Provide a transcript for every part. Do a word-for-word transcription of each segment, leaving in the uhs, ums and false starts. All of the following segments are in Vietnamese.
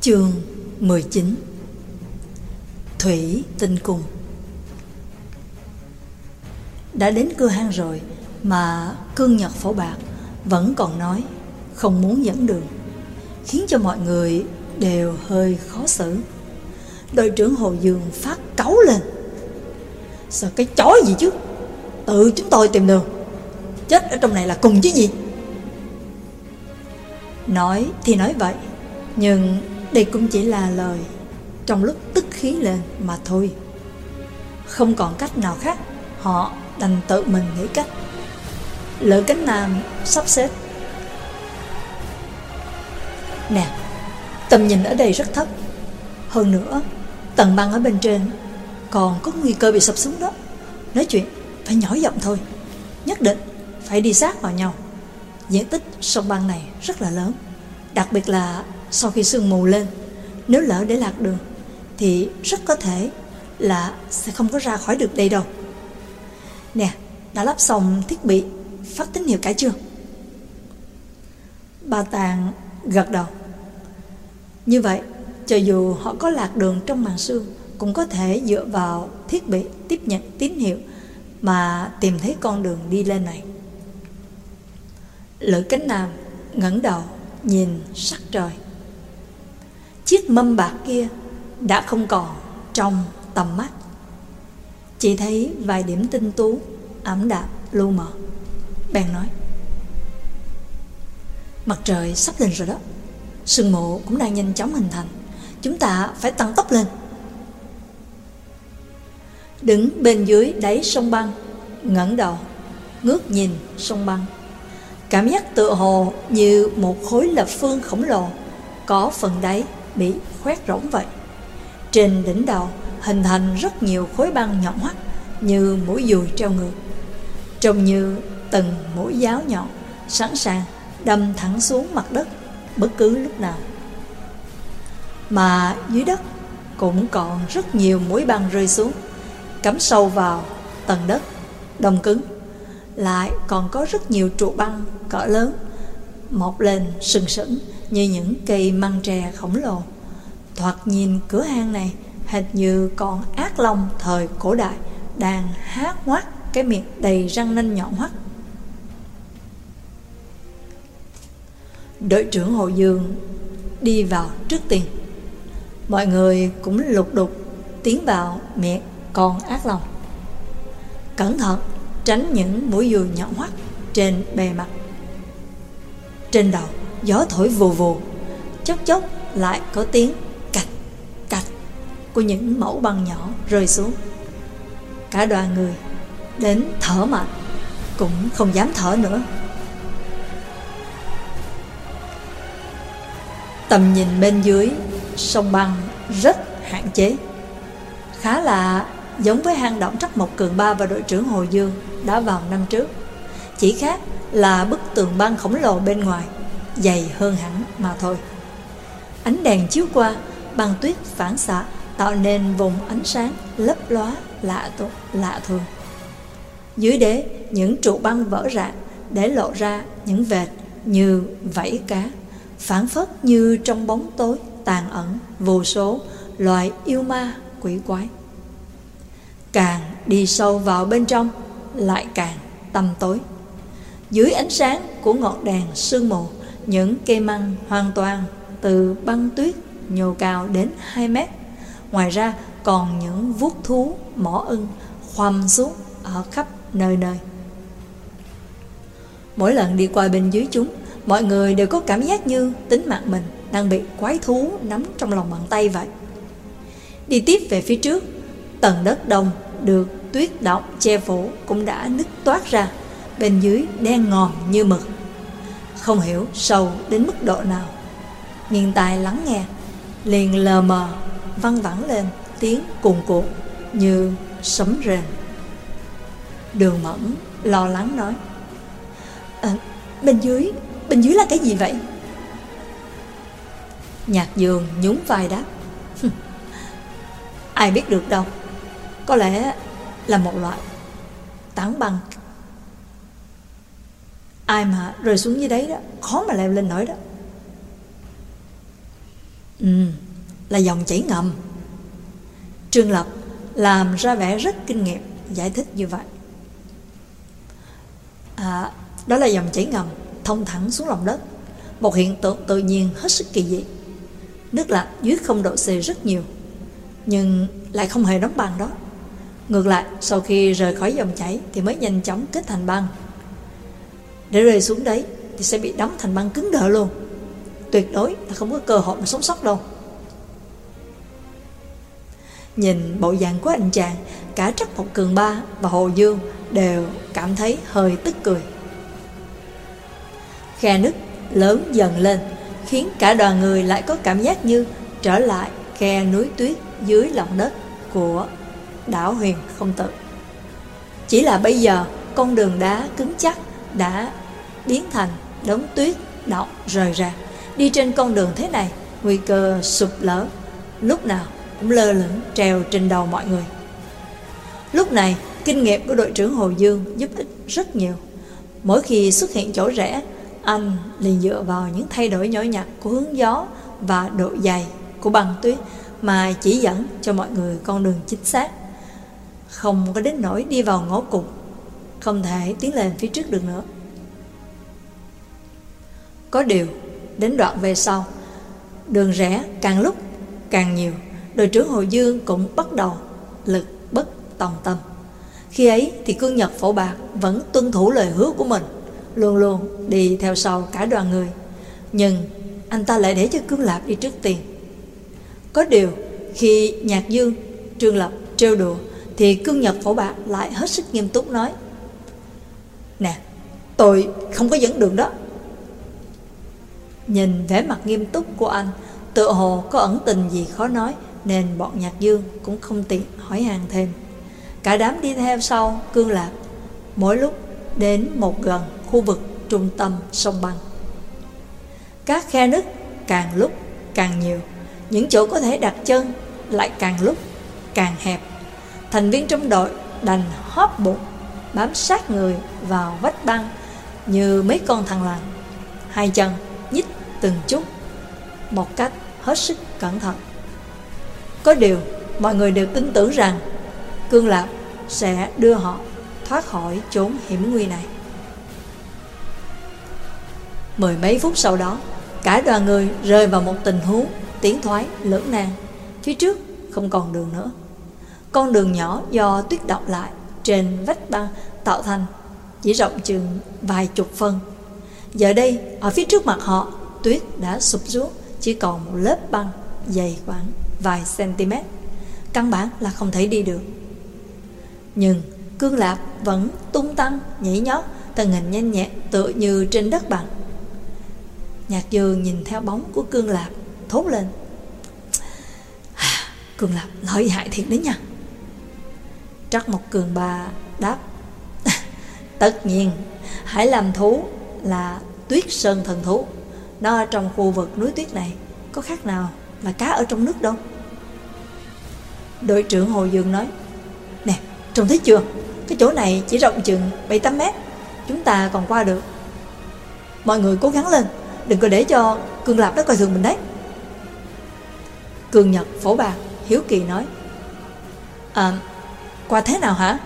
Chương mười chín. Thủy Tinh Cung. Đã đến cửa hang rồi mà Cương Nhật Phổ Bạc vẫn còn nói không muốn dẫn đường, khiến cho mọi người đều hơi khó xử. Đội trưởng Hồ Dương phát cáu lên: "Sao cái chó gì chứ, tự chúng tôi tìm đường, chết ở trong này là cùng chứ gì." Nói thì nói vậy, nhưng đây cũng chỉ là lời trong lúc tức khí lên mà thôi. Không còn cách nào khác, họ đành tự mình nghĩ cách. Lữ Cánh Nam sắp xếp: "Nè, tầm nhìn ở đây rất thấp. Hơn nữa, tầng băng ở bên trên còn có nguy cơ bị sập xuống đó. Nói chuyện phải nhỏ giọng thôi, nhất định phải đi sát vào nhau. Diện tích sông băng này rất là lớn, đặc biệt là sau khi sương mù lên, nếu lỡ để lạc đường thì rất có thể là sẽ không có ra khỏi được đây đâu. Nè, đã lắp xong thiết bị phát tín hiệu cả chưa?" Ba Tàng gật đầu. Như vậy, cho dù họ có lạc đường trong màn sương, cũng có thể dựa vào thiết bị tiếp nhận tín hiệu mà tìm thấy con đường đi lên này. Lữ Cánh Nam ngẩng đầu nhìn sắc trời. Chiếc mâm bạc kia đã không còn trong tầm mắt, chỉ thấy vài điểm tinh tú ảm đạm lu mờ. Bèn nói: "Mặt trời sắp lên rồi đó, sương mù cũng đang nhanh chóng hình thành, chúng ta phải tăng tốc lên." Đứng bên dưới đáy sông băng, ngẩng đầu ngước nhìn sông băng, cảm giác tựa hồ như một khối lập phương khổng lồ có phần đáy bị khoét rỗng vậy. Trên đỉnh đầu hình thành rất nhiều khối băng nhọn hoắt như mũi dùi treo ngược, trông như từng mũi giáo nhọn sẵn sàng đâm thẳng xuống mặt đất bất cứ lúc nào. Mà dưới đất cũng còn rất nhiều mũi băng rơi xuống, cắm sâu vào tầng đất đông cứng. Lại còn có rất nhiều trụ băng cỡ lớn mọc lên sừng sững như những cây măng tre khổng lồ. Thoạt nhìn cửa hang này hệt như con ác long thời cổ đại đang há hoắt cái miệng đầy răng nanh nhọn hoắt. Đội trưởng Hồ Dương đi vào trước tiên, mọi người cũng lục đục tiến vào miệng con ác long, cẩn thận tránh những mũi dùi nhọn hoắt trên bề mặt. Trên đầu gió thổi vù vù, chốc chốc lại có tiếng cạch cạch của những mẩu băng nhỏ rơi xuống. Cả đoàn người đến thở mạnh cũng không dám thở nữa. Tầm nhìn bên dưới sông băng rất hạn chế, khá là giống với hang động Trắc Mộc Cường Ba và đội trưởng Hồ Dương đã vào năm trước. Chỉ khác là bức tường băng khổng lồ bên ngoài dày hơn hẳn mà thôi. Ánh đèn chiếu qua, băng tuyết phản xạ tạo nên vùng ánh sáng lấp lóa lạ tốt lạ thường. Dưới đế những trụ băng vỡ rạn để lộ ra những vệt như vảy cá, phảng phất như trong bóng tối tàn ẩn vô số loài yêu ma quỷ quái. Càng đi sâu vào bên trong lại càng tăm tối. Dưới ánh sáng của ngọn đèn sương mù, những cây măng hoàn toàn từ băng tuyết nhô cao đến hai mét. Ngoài ra còn những vuốt thú mỏ ưng khoằm xuống ở khắp nơi nơi. Mỗi lần đi qua bên dưới chúng, mọi người đều có cảm giác như tính mạng mình đang bị quái thú nắm trong lòng bàn tay vậy. Đi tiếp về phía trước, tầng đất đông được tuyết động che phủ cũng đã nứt toát ra, bên dưới đen ngòm như mực, không hiểu sâu đến mức độ nào. Nghiêng tai lắng nghe, liền lờ mờ văng vẳng lên tiếng cuồn cuộn như sấm rền. Đường Mẫn lo lắng nói: à, bên dưới bên dưới là cái gì vậy?" Nhạc Dương nhún vai đáp: "Ai biết được đâu, có lẽ là một loại tảng băng. Ai mà rơi xuống dưới đấy đó, khó mà leo lên nổi đó." Ừ, là dòng chảy ngầm. Trương Lập làm ra vẻ rất kinh nghiệm, giải thích như vậy. À, đó là dòng chảy ngầm thông thẳng xuống lòng đất, một hiện tượng tự nhiên hết sức kỳ dị. Nước lạnh dưới không độ C rất nhiều, nhưng lại không hề đóng băng đó. Ngược lại, sau khi rời khỏi dòng chảy thì mới nhanh chóng kết thành băng. Để rơi xuống đấy thì sẽ bị đóng thành băng cứng đờ luôn, tuyệt đối là không có cơ hội mà sống sót đâu. Nhìn bộ dạng của anh chàng, cả Trắc Mộc Cường Ba và Hồ Dương đều cảm thấy hơi tức cười. Khe nứt lớn dần lên, khiến cả đoàn người lại có cảm giác như trở lại khe núi tuyết dưới lòng đất của đảo Huyền Không Tự. Chỉ là bây giờ con đường đá cứng chắc đã biến thành đống tuyết đọng rời rạc. Đi trên con đường thế này, nguy cơ sụp lở lúc nào cũng lơ lửng treo trên đầu mọi người. Lúc này, kinh nghiệm của đội trưởng Hồ Dương giúp ích rất nhiều. Mỗi khi xuất hiện chỗ rẽ, anh liền dựa vào những thay đổi nhỏ nhặt của hướng gió và độ dày của băng tuyết mà chỉ dẫn cho mọi người con đường chính xác, không có đến nỗi đi vào ngõ cụt, không thể tiến lên phía trước được nữa. Có điều, đến đoạn về sau, đường rẽ càng lúc càng nhiều, đội trưởng Hồ Dương cũng bắt đầu lực bất tòng tâm. Khi ấy thì Cương Nhật Phổ Bạc vẫn tuân thủ lời hứa của mình, luôn luôn đi theo sau cả đoàn người. Nhưng anh ta lại để cho Cương Lạp đi trước tiên. Có điều khi Nhạc Dương, Trương Lập trêu đùa thì Cương Nhật Phổ Bạc lại hết sức nghiêm túc nói: Nè, tôi không có dẫn đường đó. Nhìn vẻ mặt nghiêm túc của anh, tựa hồ có ẩn tình gì khó nói, nên bọn Nhạc Dương cũng không tiện hỏi han thêm. Cả đám đi theo sau Cương Lạp, mỗi lúc đến một gần khu vực trung tâm sông băng. Các khe nứt càng lúc càng nhiều, những chỗ có thể đặt chân lại càng lúc càng hẹp. Thành viên trong đội đành hóp bụng bám sát người vào vách băng như mấy con thằn lằn, hai chân nhích từng chút, một cách hết sức cẩn thận. Có điều mọi người đều tin tưởng rằng Cương Lạp sẽ đưa họ thoát khỏi chốn hiểm nguy này. Mười mấy phút sau đó, cả đoàn người rơi vào một tình huống tiến thoái lưỡng nan. Phía trước không còn đường nữa. Con đường nhỏ do tuyết đọng lại trên vách băng tạo thành chỉ rộng chừng vài chục phân. Giờ đây ở phía trước mặt họ, tuyết đã sụp xuống, chỉ còn một lớp băng dày khoảng vài cm, căn bản là không thể đi được. Nhưng Cương Lạp vẫn tung tăng nhảy nhót, thân hình nhanh nhẹn tựa như trên đất bằng. Nhạc Dương nhìn theo bóng của Cương Lạp thốt lên: Cương Lạp lợi hại thiệt đấy nha. Trắc Mộc Cường Ba đáp: Tất nhiên, Hải Lam thú là tuyết sơn thần thú. Nó ở trong khu vực núi tuyết này có khác nào là cá ở trong nước đâu. Đội trưởng Hồ Dương nói: Nè, trông thấy chưa? Cái chỗ này chỉ rộng chừng bảy tám mét, chúng ta còn qua được. Mọi người cố gắng lên, đừng có để cho Cương Lạp đó coi thường mình đấy. Cương Nhật Phổ Bạc hiếu kỳ nói: À, qua thế nào hả?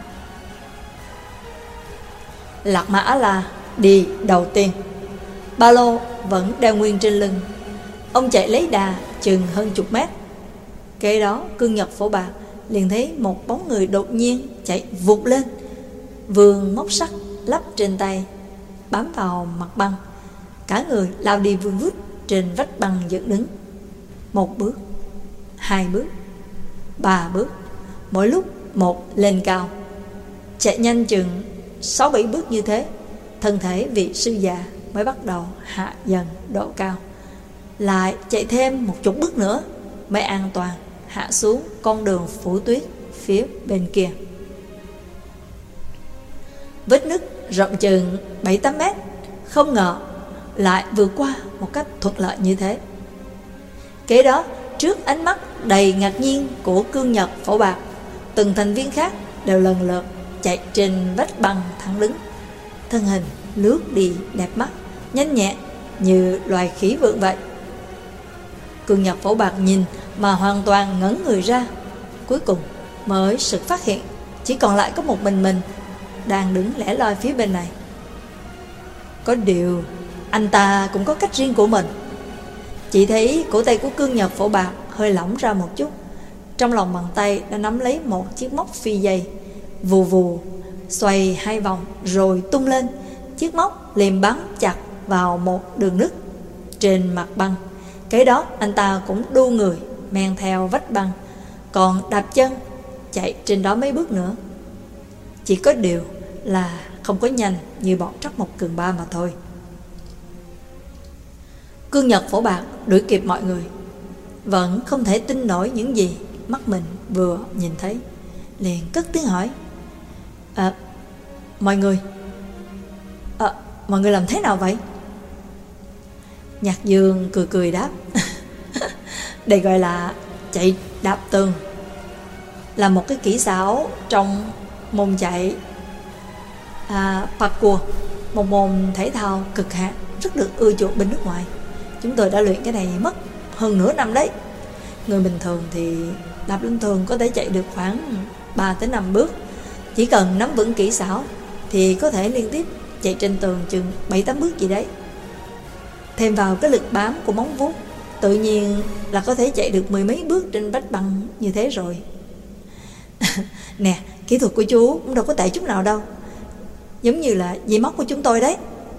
Lạc Mã A-La đi đầu tiên, ba lô vẫn đeo nguyên trên lưng. Ông chạy lấy đà chừng hơn chục mét. Kế đó Cương Nhật Phổ Bạc liền thấy một bóng người đột nhiên chạy vụt lên, vươn móc sắt lắp trên tay bám vào mặt băng. Cả người lao đi vun vút trên vách băng dựng đứng. Một bước, hai bước, ba bước, mỗi lúc một lên cao. Chạy nhanh chừng sáu bảy bước như thế, thân thể vị sư già mới bắt đầu hạ dần độ cao. Lại chạy thêm một chục bước nữa mới an toàn hạ xuống con đường phủ tuyết phía bên kia. Vết nứt rộng chừng bảy tám mét, không ngờ lại vượt qua một cách thuận lợi như thế. Kế đó, trước ánh mắt đầy ngạc nhiên của Cương Nhật Phổ Bạc, từng thành viên khác đều lần lượt chạy trên vách băng thẳng đứng. Thân hình lướt đi đẹp mắt, nhanh nhẹn như loài khỉ vượn vậy. Cương Nhật Phổ Bạc nhìn mà hoàn toàn ngẩn người ra. Cuối cùng mới sực phát hiện chỉ còn lại có một mình mình đang đứng lẻ loi phía bên này. Có điều anh ta cũng có cách riêng của mình. Chỉ thấy cổ tay của Cương Nhật Phổ Bạc hơi lỏng ra một chút. Trong lòng bàn tay đã nắm lấy một chiếc móc phi dây, vù vù xoay hai vòng rồi tung lên. Chiếc móc liền bắn chặt vào một đường nứt trên mặt băng. Kế đó anh ta cũng đu người men theo vách băng, còn đạp chân chạy trên đó mấy bước nữa. Chỉ có điều là không có nhanh như bọn Trắc Mộc Cường Ba mà thôi. Cương Nhật Phổ Bạc đuổi kịp mọi người, vẫn không thể tin nổi những gì mắt mình vừa nhìn thấy, liền cất tiếng hỏi: À, mọi người à, mọi người làm thế nào vậy? Nhạc Dương cười cười đáp: Đây gọi là chạy đạp tường, là một cái kỹ xảo trong môn chạy à, parkour, một môn thể thao cực hạn rất được ưa chuộng bên nước ngoài. Chúng tôi đã luyện cái này mất hơn nửa năm đấy. Người bình thường thì đạp lên tường có thể chạy được khoảng ba tới năm bước. Chỉ cần nắm vững kỹ xảo thì có thể liên tiếp chạy trên tường chừng bảy tám bước gì đấy. Thêm vào cái lực bám của móng vuốt, tự nhiên là có thể chạy được mười mấy bước trên vách băng như thế rồi. Nè, kỹ thuật của chú cũng đâu có tệ chút nào đâu, giống như là dây móc của chúng tôi đấy.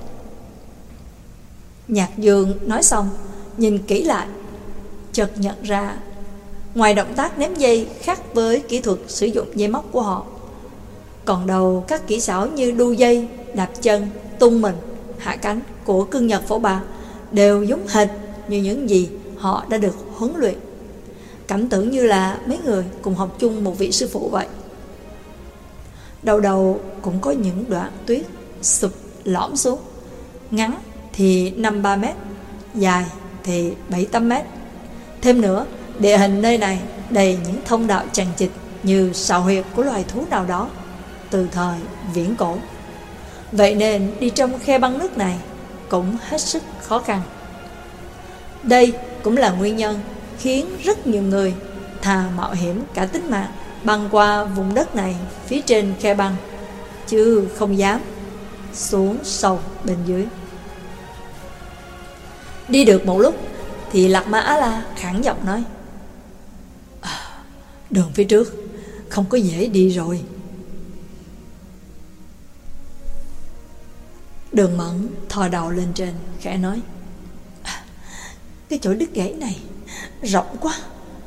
Nhạc Dương nói xong nhìn kỹ lại, chợt nhận ra ngoài động tác ném dây khác với kỹ thuật sử dụng dây móc của họ, còn đâu các kỹ xảo như đu dây, đạp chân, tung mình, hạ cánh của Cương Nhật Phổ Bạc đều giống hệt như những gì họ đã được huấn luyện. Cảm tưởng như là mấy người cùng học chung một vị sư phụ vậy. Đầu đầu cũng có những đoạn tuyết sụp lõm xuống, ngắn thì năm ba mét, dài thì bảy tám mét. Thêm nữa, địa hình nơi này đầy những thông đạo chằng chịt như sào huyệt của loài thú nào đó từ thời viễn cổ. Vậy nên đi trong khe băng nước này cũng hết sức khó khăn. Đây cũng là nguyên nhân khiến rất nhiều người thà mạo hiểm cả tính mạng băng qua vùng đất này phía trên khe băng, chứ không dám xuống sâu bên dưới. Đi được một lúc thì Lạc Ma Á-la khản giọng nói: à, đường phía trước không có dễ đi rồi. Đường Mẫn thò đầu lên trên khẽ nói: à, cái chỗ đứt gãy này rộng quá.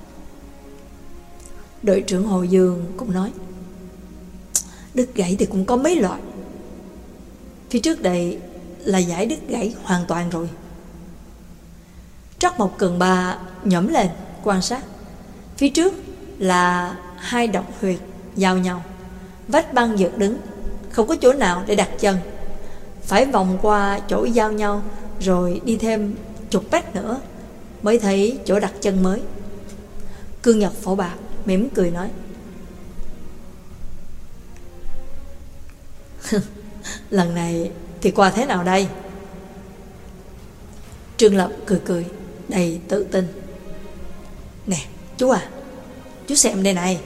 Đội trưởng Hồ Dương cũng nói: đứt gãy thì cũng có mấy loại. Phía trước đây là dải đứt gãy hoàn toàn rồi. Trắc Mộc Cường Ba nhổm lên quan sát. Phía trước là hai động huyệt giao nhau, vách băng dựng đứng, không có chỗ nào để đặt chân. Phải vòng qua chỗ giao nhau rồi đi thêm chục mét nữa mới thấy chỗ đặt chân mới. Cương Nhật Phổ Bạc mỉm cười nói: lần này thì qua thế nào đây? Trương Lập cười cười đầy tự tin: nè chú à, chú xem đây này.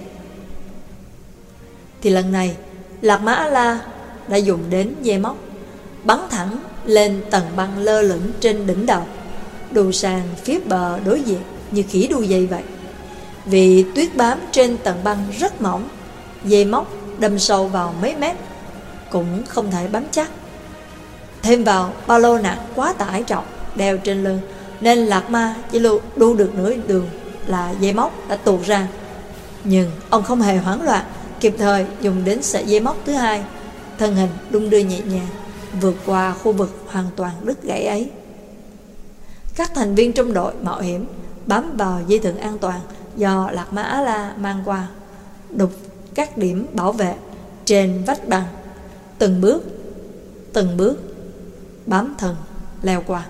Thì lần này Lạc Ma Á-la đã dùng đến dây móc, bắn thẳng lên tầng băng lơ lửng trên đỉnh đầu, đu sang phía bờ đối diện như khỉ đu dây vậy. Vì tuyết bám trên tầng băng rất mỏng, dây móc đâm sâu vào mấy mét cũng không thể bám chắc. Thêm vào ba lô nặng quá tải trọng đeo trên lưng, nên Lạc Ma chỉ đu được nửa đường là dây móc đã tuột ra. Nhưng ông không hề hoảng loạn, kịp thời dùng đến sợi dây móc thứ hai, thân hình đung đưa nhẹ nhàng vượt qua khu vực hoàn toàn đứt gãy ấy. Các thành viên trong đội mạo hiểm bám vào dây thừng an toàn do Lạc Ma Á-la mang qua, đục các điểm bảo vệ trên vách băng, từng bước từng bước bám thần leo qua.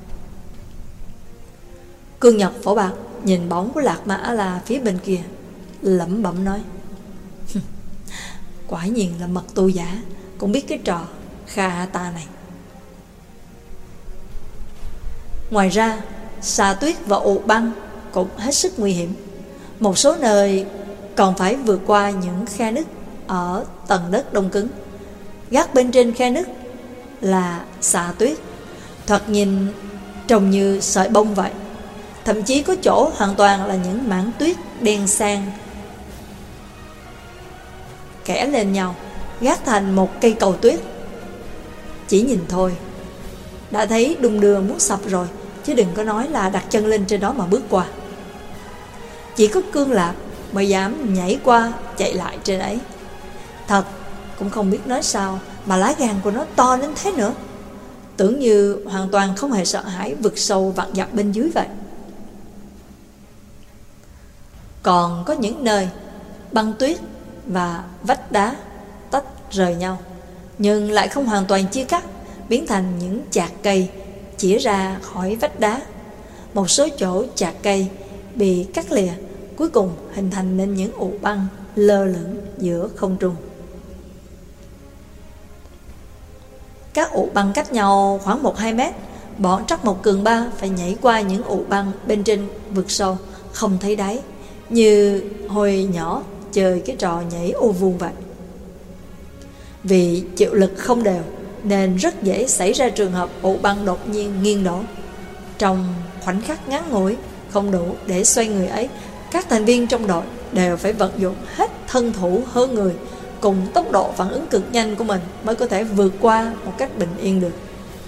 Cương Nhật Phổ Bạc nhìn bóng của Lạc Ma Á-la phía bên kia, lẩm bẩm nói: quả nhiên là mật tu giả cũng biết cái trò Kha Ta này. Ngoài ra, xà tuyết và ụ băng cũng hết sức nguy hiểm. Một số nơi còn phải vượt qua những khe nứt ở tầng đất đông cứng. Gác bên trên khe nứt là xà tuyết, thoạt nhìn trông như sợi bông vậy. Thậm chí có chỗ hoàn toàn là những mảng tuyết đen sang kẽ lên nhau, gác thành một cây cầu tuyết. Chỉ nhìn thôi đã thấy đung đưa muốn sập rồi, chứ đừng có nói là đặt chân lên trên đó mà bước qua. Chỉ có Cương Lạp mới dám nhảy qua chạy lại trên ấy. Thật cũng không biết nói sao mà lá gan của nó to đến thế nữa, tưởng như hoàn toàn không hề sợ hãi vực sâu vặn vặt bên dưới vậy. Còn có những nơi băng tuyết và vách đá tách rời nhau, nhưng lại không hoàn toàn chia cắt, biến thành những chạc cây chĩa ra khỏi vách đá. Một số chỗ chạc cây bị cắt lìa, cuối cùng hình thành nên những ụ băng lơ lửng giữa không trung. Các ụ băng cách nhau khoảng một hai mét. Bọn Trắc Mộc Cường Ba phải nhảy qua những ụ băng bên trên vực sâu không thấy đáy, như hồi nhỏ chơi cái trò nhảy ô vuông vậy. Vì chịu lực không đều nên rất dễ xảy ra trường hợp ụ băng đột nhiên nghiêng đổ. Trong khoảnh khắc ngắn ngủi không đủ để xoay người ấy, các thành viên trong đội đều phải vận dụng hết thân thủ hơn người cùng tốc độ phản ứng cực nhanh của mình mới có thể vượt qua một cách bình yên được.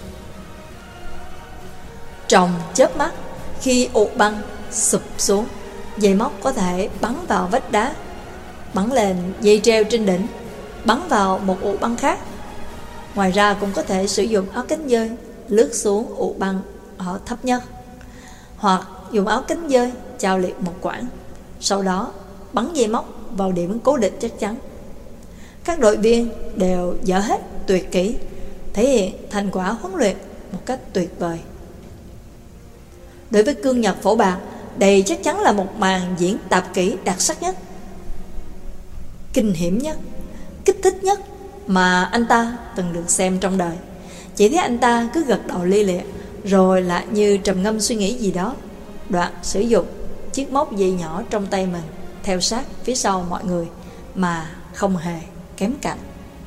Trong chớp mắt, khi ụ băng sụp xuống, dây móc có thể bắn vào vách đá, bắn lên dây treo trên đỉnh, bắn vào một ụ băng khác. Ngoài ra cũng có thể sử dụng áo cánh dơi lướt xuống ụ băng ở thấp nhất, hoặc dùng áo cánh dơi chao liệt một quãng, sau đó bắn dây móc vào điểm cố định chắc chắn. Các đội viên đều dở hết tuyệt kỹ, thể hiện thành quả huấn luyện một cách tuyệt vời. Đối với Cương Nhật Phổ Bạc, đây chắc chắn là một màn diễn tạp kỹ đặc sắc nhất, kinh hiểm nhất, kích thích nhất mà anh ta từng được xem trong đời. Chỉ thấy anh ta cứ gật đầu li lịa, rồi lại như trầm ngâm suy nghĩ gì đó, đoạn sử dụng chiếc móc dây nhỏ trong tay mình theo sát phía sau mọi người mà không hề kém cạnh.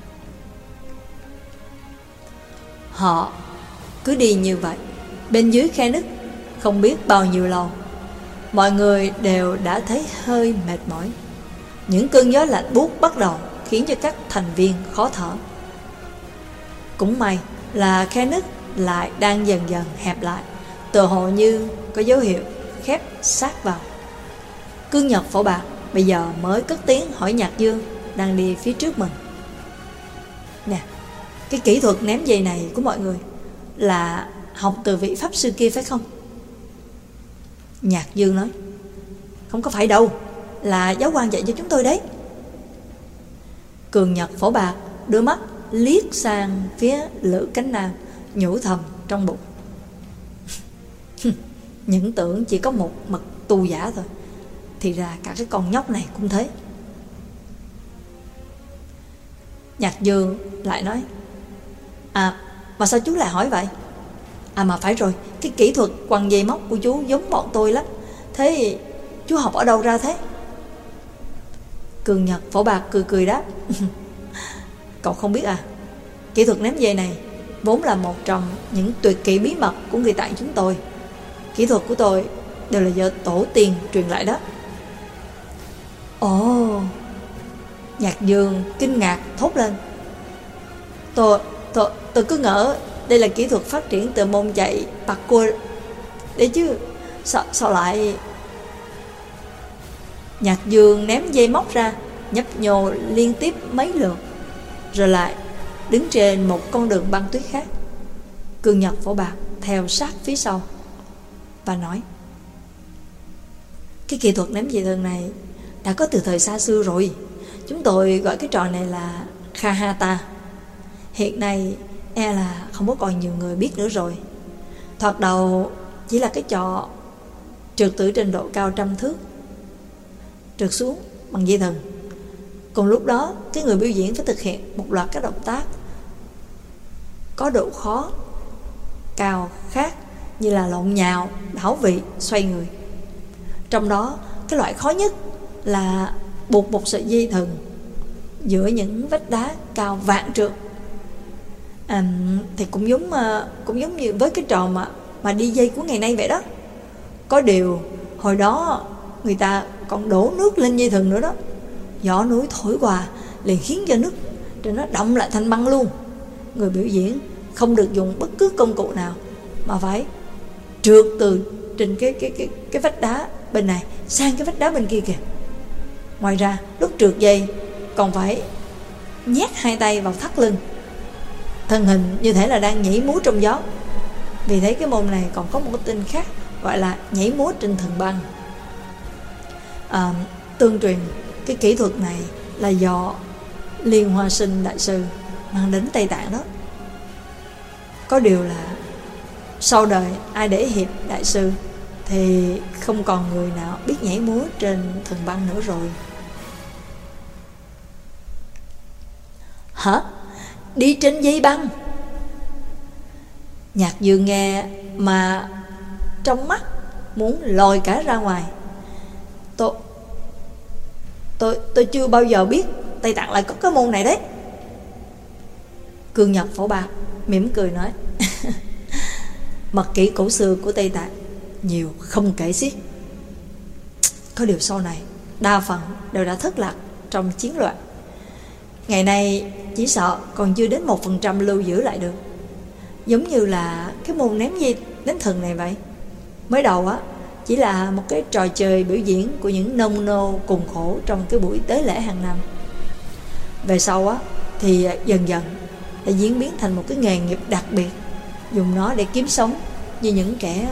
Họ cứ đi như vậy bên dưới khe nứt không biết bao nhiêu lâu. Mọi người đều đã thấy hơi mệt mỏi. Những cơn gió lạnh buốt bắt đầu khiến cho các thành viên khó thở. Cũng may là khe nứt lại đang dần dần hẹp lại, tựa hồ như có dấu hiệu khép sát vào. Cương Nhật Phổ Bạc bây giờ mới cất tiếng hỏi Nhạc Dương đang đi phía trước mình: Nè, cái kỹ thuật ném dây này của mọi người là học từ vị pháp sư kia phải không? Nhạc Dương nói: Không có phải đâu, là giáo quan dạy cho chúng tôi đấy. Cường Nhật Phổ Bạc đưa mắt liếc sang phía Lữ Cánh Nam, nhủ thầm trong bụng: Những tưởng chỉ có một mật tu giả thôi, thì ra cả cái con nhóc này cũng thế. Nhạc Dương lại nói: À, mà sao chú lại hỏi vậy? À mà phải rồi, cái kỹ thuật quăng dây móc của chú giống bọn tôi lắm. Thế chú học ở đâu ra thế? Cường Nhật Phổ Bạc cười cười đáp: Cậu không biết à, kỹ thuật ném dây này vốn là một trong những tuyệt kỹ bí mật của người Tạng chúng tôi. Kỹ thuật của tôi đều là do tổ tiên truyền lại đó. Ồ! Nhạc Dương kinh ngạc thốt lên: Tôi, tôi, tôi cứ ngỡ đây là kỹ thuật phát triển từ môn chạy parkour đấy chứ, sao, sao lại... Nhạc Dương ném dây móc ra, nhấp nhô liên tiếp mấy lượt, rồi lại đứng trên một con đường băng tuyết khác. Cương Nhật Phổ Bạc theo sát phía sau và nói: Cái kỹ thuật ném dây thừng này đã có từ thời xa xưa rồi. Chúng tôi gọi cái trò này là Kahata. Hiện nay e là không có còn nhiều người biết nữa rồi. Thoạt đầu chỉ là cái trò trượt từ trên độ cao trăm thước, trượt xuống bằng dây thừng. Cùng lúc đó, cái người biểu diễn phải thực hiện một loạt các động tác có độ khó cao khác như là lộn nhào, đảo vị, xoay người. Trong đó cái loại khó nhất là buộc một sợi dây thừng giữa những vách đá cao vạn trượng. à, Thì cũng giống cũng giống như với cái trò mà mà đi dây của ngày nay vậy đó. Có điều hồi đó người ta còn đổ nước lên dây thừng nữa đó. Gió núi thổi qua liền khiến cho nước rồi nó động lại thành băng luôn. Người biểu diễn không được dùng bất cứ công cụ nào, mà phải trượt từ trên cái cái cái cái vách đá bên này sang cái vách đá bên kia kìa. Ngoài ra lúc trượt dây còn phải nhét hai tay vào thắt lưng, thân hình như thể là đang nhảy múa trong gió. Vì thế cái môn này còn có một cái tên khác gọi là nhảy múa trên thừng băng. à, Tương truyền cái kỹ thuật này là do Liên Hoa Sinh đại sư mang đến Tây Tạng đó. Có điều là sau đời ai để hiệp đại sư thì không còn người nào biết nhảy múa trên thừng băng nữa rồi. Hả? Đi trên dây băng? Nhạc Dương nghe mà trong mắt muốn lòi cả ra ngoài. Tôi Tôi tôi chưa bao giờ biết Tây Tạng lại có cái môn này đấy. Cương Nhật Phổ Bạc mỉm cười nói: mật kỹ cổ xưa của Tây Tạng nhiều không kể xiết. Có điều sau này đa phần đều đã thất lạc trong chiến loạn. Ngày nay chỉ sợ còn chưa đến một phần trăm lưu giữ lại được. Giống như là cái môn ném dây ném thừng này vậy. Mới đầu á chỉ là một cái trò chơi biểu diễn của những nông nô cùng khổ trong cái buổi tế lễ hàng năm. Về sau á thì dần dần đã diễn biến thành một cái nghề nghiệp đặc biệt, dùng nó để kiếm sống như những kẻ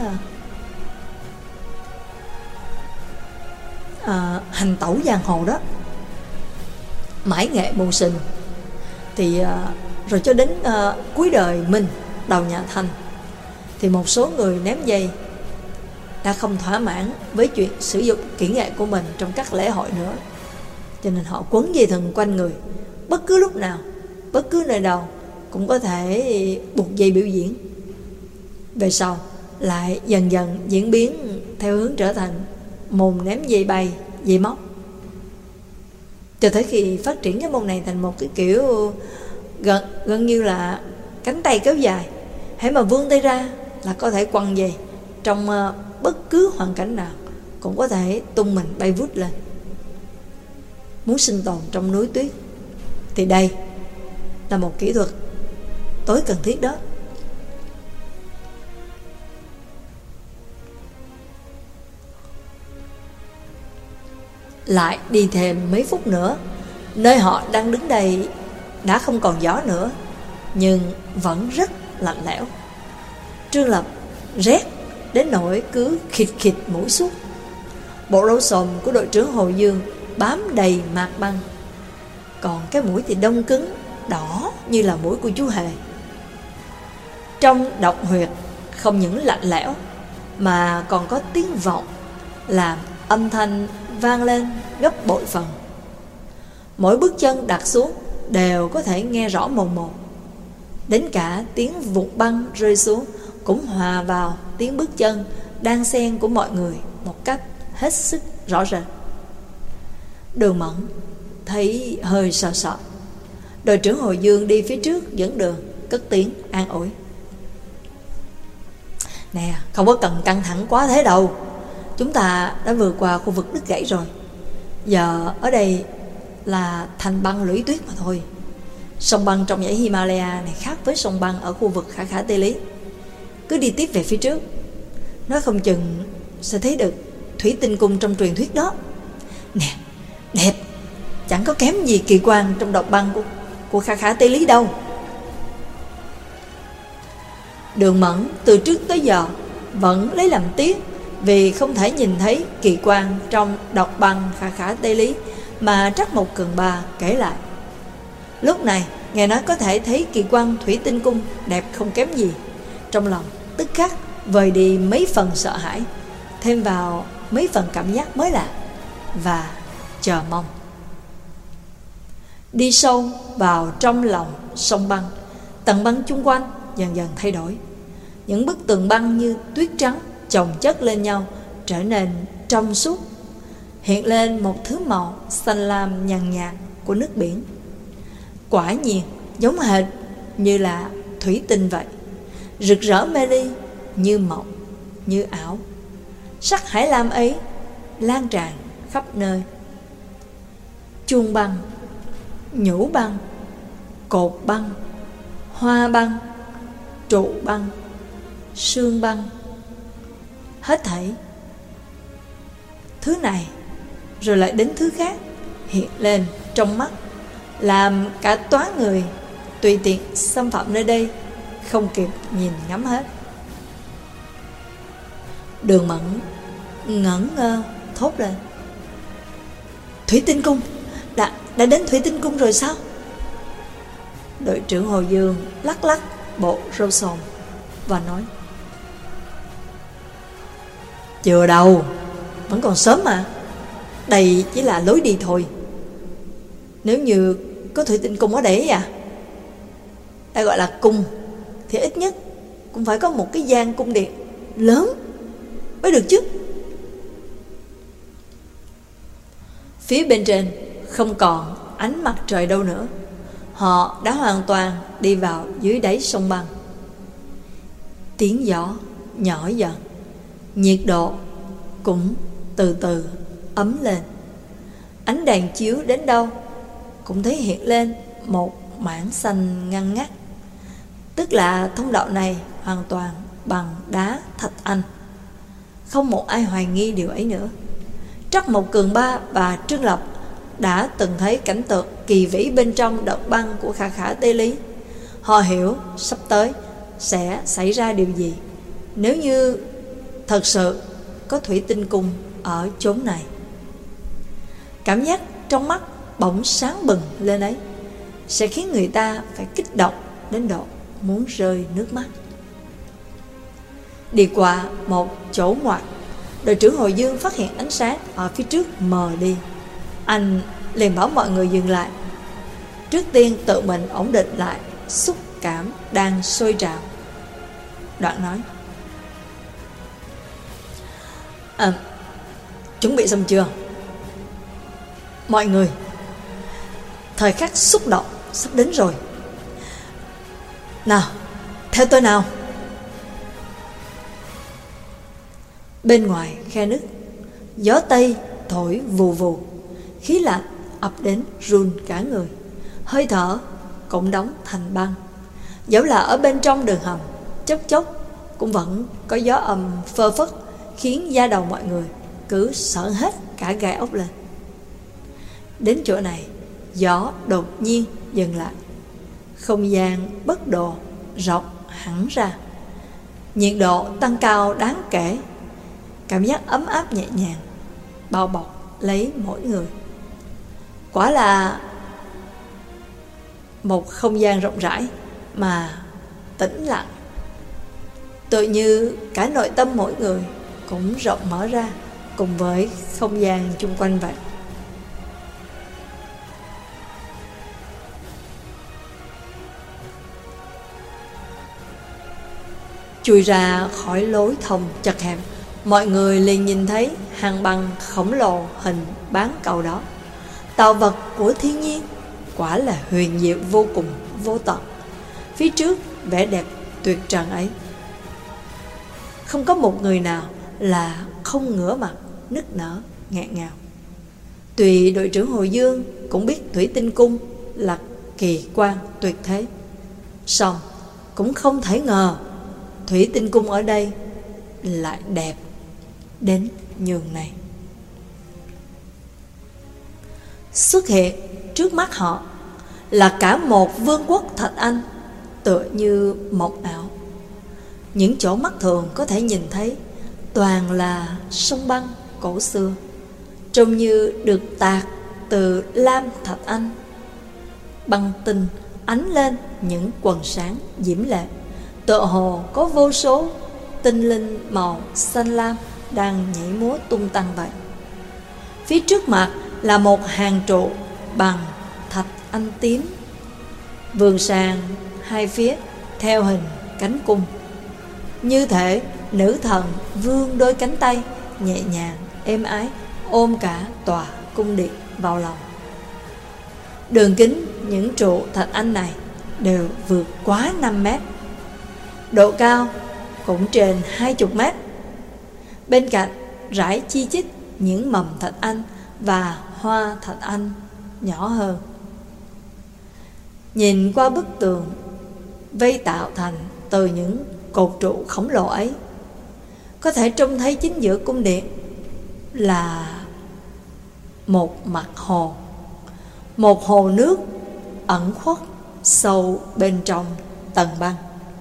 à, hành tẩu giang hồ đó. Mãi nghệ mưu sinh thì à, rồi cho đến à, cuối đời Minh đầu nhà Thanh thì một số người ném dây đã không thỏa mãn với chuyện sử dụng kỹ nghệ của mình trong các lễ hội nữa, cho nên họ quấn dây thừng quanh người. Bất cứ lúc nào, bất cứ nơi đâu cũng có thể buộc dây biểu diễn. Về sau lại dần dần diễn biến theo hướng trở thành môn ném dây bay, dây móc, cho tới khi phát triển cái môn này thành một cái kiểu gần, gần như là cánh tay kéo dài. Hễ mà vươn tay ra là có thể quăng dây, trong uh, bất cứ hoàn cảnh nào cũng có thể tung mình bay vút lên. Muốn sinh tồn trong núi tuyết thì đây là một kỹ thuật tối cần thiết đó. Lại đi thêm mấy phút nữa, nơi họ đang đứng đây đã không còn gió nữa, nhưng vẫn rất lạnh lẽo. Trương Lập rét đến nỗi cứ khịt khịt mũi suốt. Bộ râu xồm của đội trưởng Hồ Dương bám đầy mạc băng, còn cái mũi thì đông cứng, đỏ như là mũi của chú Hề. Trong động huyệt không những lạnh lẽo mà còn có tiếng vọng làm âm thanh vang lên gấp bội phần. Mỗi bước chân đặt xuống đều có thể nghe rõ mồn một. Đến cả tiếng vụn băng rơi xuống cũng hòa vào tiếng bước chân đan xen của mọi người một cách hết sức rõ rệt. Đường Mẫn thấy hơi sợ sợ. Đội trưởng Hồ Dương đi phía trước dẫn đường, cất tiếng an ủi: Nè, không có cần căng thẳng quá thế đâu. Chúng ta đã vượt qua khu vực đứt gãy rồi. Giờ ở đây là thành băng lũy tuyết mà thôi. Sông băng trong dãy Himalaya này khác với sông băng ở khu vực Khả Khả Tây Lý. Cứ đi tiếp về phía trước, nói không chừng sẽ thấy được thủy tinh cung trong truyền thuyết đó. Nè, đẹp, chẳng có kém gì kỳ quan trong độc băng của, của Khả Khả Tây Lý đâu. Đường Mẫn từ trước tới giờ vẫn lấy làm tiếc vì không thể nhìn thấy kỳ quan trong độc băng Khả Khả Tây Lý mà Trắc Mộc Cường Ba kể lại. Lúc này nghe nói có thể thấy kỳ quan thủy tinh cung đẹp không kém gì, trong lòng tức khắc vơi đi mấy phần sợ hãi, thêm vào mấy phần cảm giác mới lạ và chờ mong. Đi sâu vào trong lòng sông băng, tầng băng chung quanh dần dần thay đổi. những bức tường băng như tuyết trắng chồng chất lên nhau trở nên trong suốt, hiện lên một thứ màu xanh lam nhàn nhạt của nước biển. Quả nhiên giống hệt như là thủy tinh vậy, rực rỡ mê ly, như mộng, như ảo. Sắc hải lam ấy lan tràn khắp nơi. Chuông băng, nhũ băng, cột băng, hoa băng, trụ băng, sương băng, hết thảy thứ này rồi lại đến thứ khác hiện lên trong mắt, làm cả toán người tùy tiện xâm phạm nơi đây không kịp nhìn ngắm hết. Đường Mẫn ngẩn ngơ thốt lên: Thủy Tinh Cung, đã, đã đến Thủy Tinh Cung rồi sao? Đội trưởng Hồ Dương lắc lắc bộ râu sồm và nói: Chưa đâu, vẫn còn sớm mà. Đây chỉ là lối đi thôi. Nếu như có Thủy Tinh Cung ở đấy à, đã gọi là cung, thì ít nhất cũng phải có một cái gian cung điện lớn mới được chứ. Phía bên trên không còn ánh mặt trời đâu nữa. Họ đã hoàn toàn đi vào dưới đáy sông băng. Tiếng gió nhỏ dần, nhiệt độ cũng từ từ ấm lên. Ánh đèn chiếu đến đâu cũng thấy hiện lên một mảng xanh ngăn ngắt, tức là thông đạo này hoàn toàn bằng đá thạch anh. Không một ai hoài nghi điều ấy nữa. Trắc Mộc Cường Ba và Trương Lập đã từng thấy cảnh tượng kỳ vĩ bên trong động băng của Khả Khả Tê Lý. Họ hiểu sắp tới sẽ xảy ra điều gì nếu như thật sự có Thủy Tinh Cung ở chốn này. Cảm giác trong mắt bỗng sáng bừng lên ấy sẽ khiến người ta phải kích động đến độ muốn rơi nước mắt. Đi qua một chỗ ngoặt, đội trưởng Hồ Dương phát hiện ánh sáng ở phía trước mờ đi. Anh liền bảo mọi người dừng lại, trước tiên tự mình ổn định lại xúc cảm đang sôi trào. Đoạn nói: à, Chuẩn bị xong chưa? Mọi người, thời khắc xúc động sắp đến rồi. Nào, theo tôi nào. Bên ngoài khe nứt, gió tây thổi vù vù, khí lạnh ập đến run cả người. Hơi thở cũng đóng thành băng. Dẫu là ở bên trong đường hầm, chốc chốc cũng vẫn có gió ầm phơ phất, khiến da đầu mọi người cứ sợ hết cả gai ốc lên. Đến chỗ này, gió đột nhiên dừng lại. Không gian bất độ rộng hẳn ra. Nhiệt độ tăng cao đáng kể. Cảm giác ấm áp nhẹ nhàng bao bọc lấy mỗi người. Quả là một không gian rộng rãi mà tĩnh lặng, tự như cả nội tâm mỗi người cũng rộng mở ra cùng với không gian chung quanh vậy. Chui ra khỏi lối thông chật hẹp, mọi người liền nhìn thấy hàng băng khổng lồ hình bán cầu đó. Tạo vật của thiên nhiên quả là huyền diệu vô cùng vô tận. Phía trước vẻ đẹp tuyệt trần ấy, không có một người nào là không ngửa mặt nức nở nghẹn ngào. Tuy đội trưởng Hồ Dương cũng biết Thủy Tinh Cung là kỳ quan tuyệt thế, song cũng không thể ngờ Thủy Tinh Cung ở đây lại đẹp đến nhường này. Xuất hiện trước mắt họ là cả một vương quốc thạch anh, tựa như mộng ảo. Những chỗ mắt thường có thể nhìn thấy toàn là sông băng cổ xưa, trông như được tạc từ lam thạch anh. Băng tinh ánh lên những quầng sáng diễm lệ, tựa hồ có vô số tinh linh màu xanh lam đang nhảy múa tung tăng vậy. Phía trước mặt là một hàng trụ bằng thạch anh tím, vườn sàn hai phía theo hình cánh cung. Như thể nữ thần vươn đôi cánh tay nhẹ nhàng êm ái ôm cả tòa cung điện vào lòng. Đường kính những trụ thạch anh này đều vượt quá năm mét, độ cao cũng trên hai mươi mét. Bên cạnh rải chi chít những mầm thạch anh và hoa thạch anh nhỏ hơn. Nhìn qua bức tường vây tạo thành từ những cột trụ khổng lồ ấy, có thể trông thấy chính giữa cung điện là một mặt hồ, một hồ nước ẩn khuất sâu bên trong tầng băng.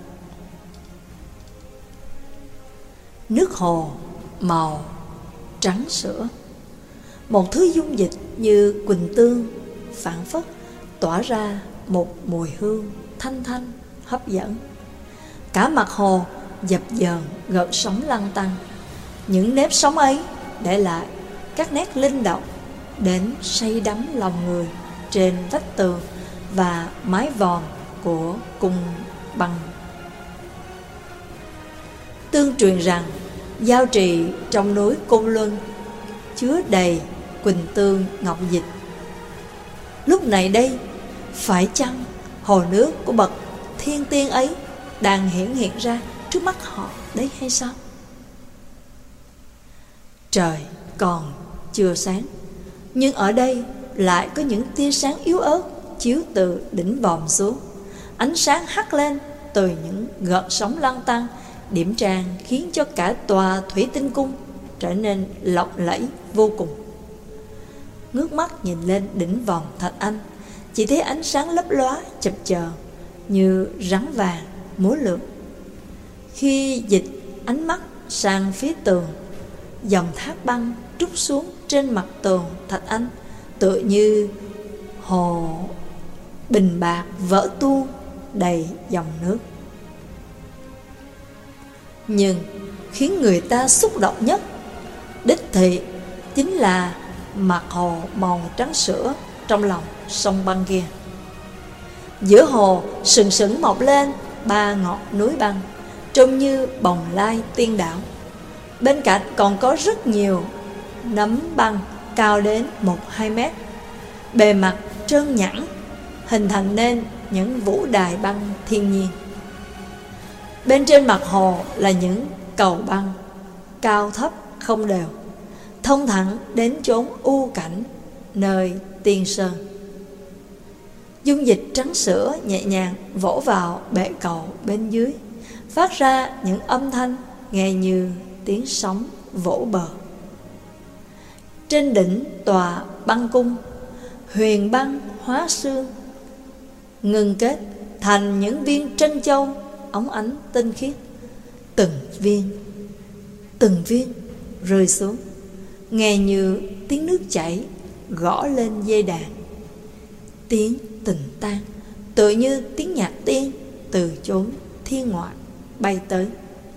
Nước hồ màu trắng sữa, một thứ dung dịch như quỳnh tương phảng phất tỏa ra một mùi hương thanh thanh hấp dẫn. Cả mặt hồ dập dờn gợn sóng lăn tăn. Những nếp sóng ấy để lại các nét linh động đến say đắm lòng người trên vách tường và mái vòm của cung băng. Tương truyền rằng giao trì trong núi Côn Luân chứa đầy quỳnh tương ngọc dịch. Lúc này đây, phải chăng hồ nước của bậc thiên tiên ấy đang hiển hiện ra trước mắt họ đấy hay sao? Trời còn chưa sáng, nhưng ở đây lại có những tia sáng yếu ớt chiếu từ đỉnh vòm xuống. Ánh sáng hắt lên từ những gợn sóng lăn tăn, điểm tràn khiến cho cả tòa thủy tinh cung trở nên lộng lẫy vô cùng. Ngước mắt nhìn lên đỉnh vòm thạch anh, chỉ thấy ánh sáng lấp lóa chập chờn như rắn vàng múa lượn. Khi dịch ánh mắt sang phía tường, dòng thác băng trút xuống trên mặt tường thạch anh tựa như hồ bình bạc vỡ tuôn đầy dòng nước. Nhưng khiến người ta xúc động nhất đích thị chính là mặt hồ màu trắng sữa trong lòng sông băng kia. Giữa hồ sừng sững mọc lên ba ngọn núi băng trông như bồng lai tiên đảo. Bên cạnh còn có rất nhiều nấm băng cao đến một hai mét, bề mặt trơn nhẵn, hình thành nên những vũ đài băng thiên nhiên. Bên trên mặt hồ là những cầu băng cao thấp không đều, thông thẳng đến chốn u cảnh nơi Tiên Sơn. Dung dịch trắng sữa nhẹ nhàng vỗ vào bệ cầu bên dưới, phát ra những âm thanh nghe như tiếng sóng vỗ bờ. Trên đỉnh tòa băng cung, huyền băng hóa xương, ngưng kết thành những viên trân châu óng ánh tinh khiết. Từng viên, từng viên rơi xuống, nghe như tiếng nước chảy gõ lên dây đàn. Tiếng tình tang tựa như tiếng nhạc tiên từ chốn thiên ngoại bay tới.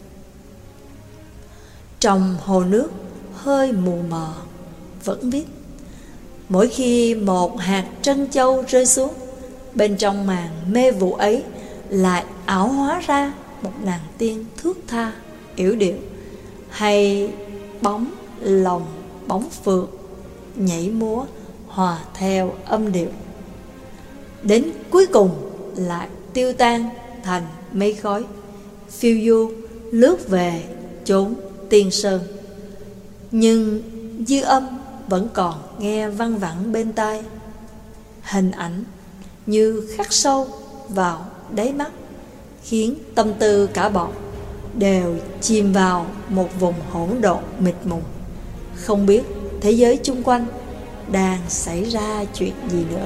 Trong hồ nước hơi mù mờ vẫn viết. Mỗi khi một hạt trân châu rơi xuống, bên trong màn mê vụ ấy lại ảo hóa ra một nàng tiên thướt tha yểu điệu, hay bóng lồng bóng phượng nhảy múa hòa theo âm điệu. Đến cuối cùng lại tiêu tan thành mây khói, phiêu du lướt về chốn Tiên Sơn. Nhưng dư âm vẫn còn nghe văng vẳng bên tai. Hình ảnh như khắc sâu vào đáy mắt, khiến tâm tư cả bọn đều chìm vào một vùng hỗn độn mịt mùng, không biết thế giới chung quanh đang xảy ra chuyện gì nữa.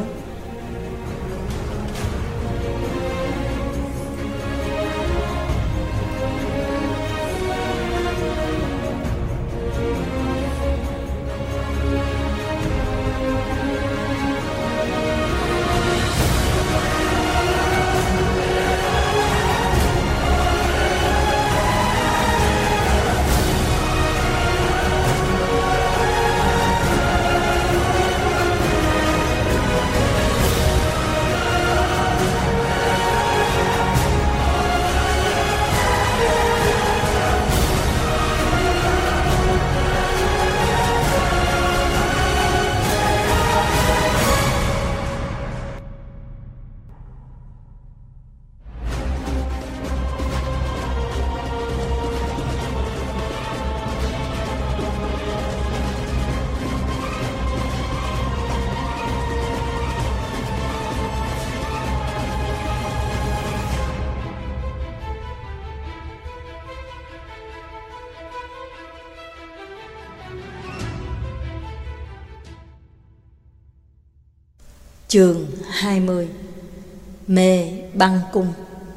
Chương hai mươi. Mê băng cung.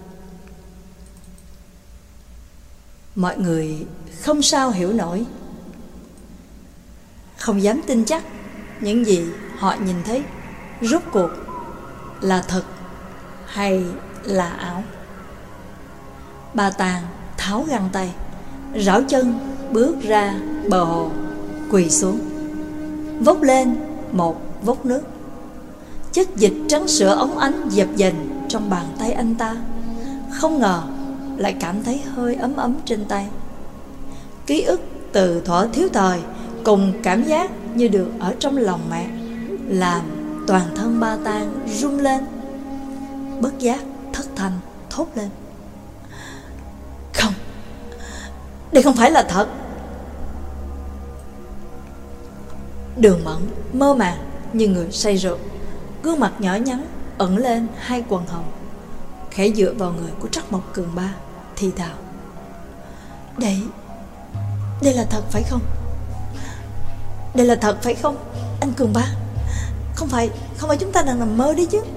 Mọi người không sao hiểu nổi, không dám tin chắc những gì họ nhìn thấy rốt cuộc là thật hay là ảo. Ba Tàng tháo găng tay, rảo chân bước ra bờ hồ, quỳ xuống, vốc lên một vốc nước. Chất dịch trắng sữa óng ánh dập dềnh trong bàn tay anh ta, không ngờ lại cảm thấy hơi ấm ấm trên tay. Ký ức từ thuở thiếu thời cùng cảm giác như được ở trong lòng mẹ làm toàn thân Ba Tàng rung lên. Bất giác thất thanh thốt lên: Không, đây không phải là thật. Đường Mẫn mơ màng như người say rượu, gương mặt nhỏ nhắn ẩn lên hai quầng hồng, khẽ dựa vào người của Trắc Mộc Cường Ba thì thào: Đây, đây là thật phải không? Đây là thật phải không, anh Cường Ba? Không phải, không phải chúng ta đang nằm mơ đi chứ?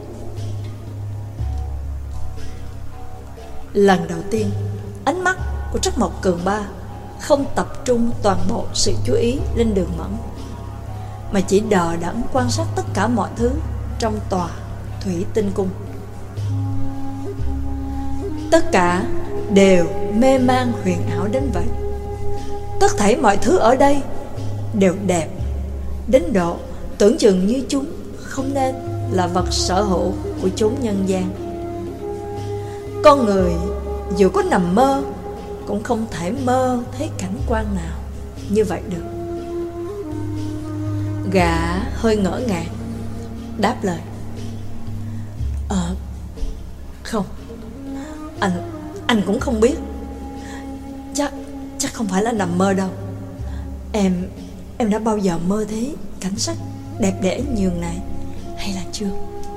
Lần đầu tiên, ánh mắt của Trắc Mộc Cường Ba không tập trung toàn bộ sự chú ý lên Đường Mẫn, mà chỉ đờ đẫn quan sát tất cả mọi thứ trong tòa Thủy Tinh Cung. Tất cả đều mê man huyền ảo đến vậy. Tất thảy mọi thứ ở đây đều đẹp đến độ tưởng chừng như chúng không nên là vật sở hữu của chốn nhân gian. Con người dù có nằm mơ cũng không thể mơ thấy cảnh quan nào như vậy được. Gã hơi ngỡ ngàng đáp lời: Ờ, không, Anh, anh cũng không biết. Chắc, chắc không phải là nằm mơ đâu. Em, em đã bao giờ mơ thấy cảnh sắc đẹp đẽ nhường này hay là chưa?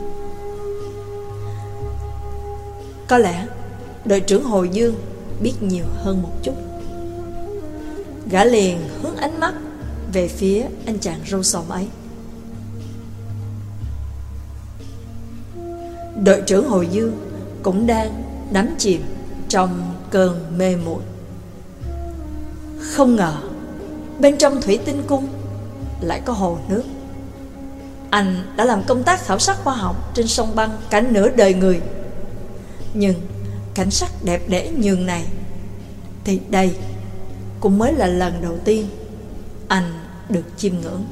Có lẽ đội trưởng Hồ Dương biết nhiều hơn một chút. Gã liền hướng ánh mắt về phía anh chàng râu xồm ấy. Đội trưởng Hồ Dương cũng đang đắm chìm trong cơn mê muội. Không ngờ bên trong Thủy Tinh Cung lại có hồ nước. Anh đã làm công tác khảo sát khoa học trên sông băng cả nửa đời người, nhưng cảnh sắc đẹp đẽ nhường này thì đây cũng mới là lần đầu tiên anh được chiêm ngưỡng.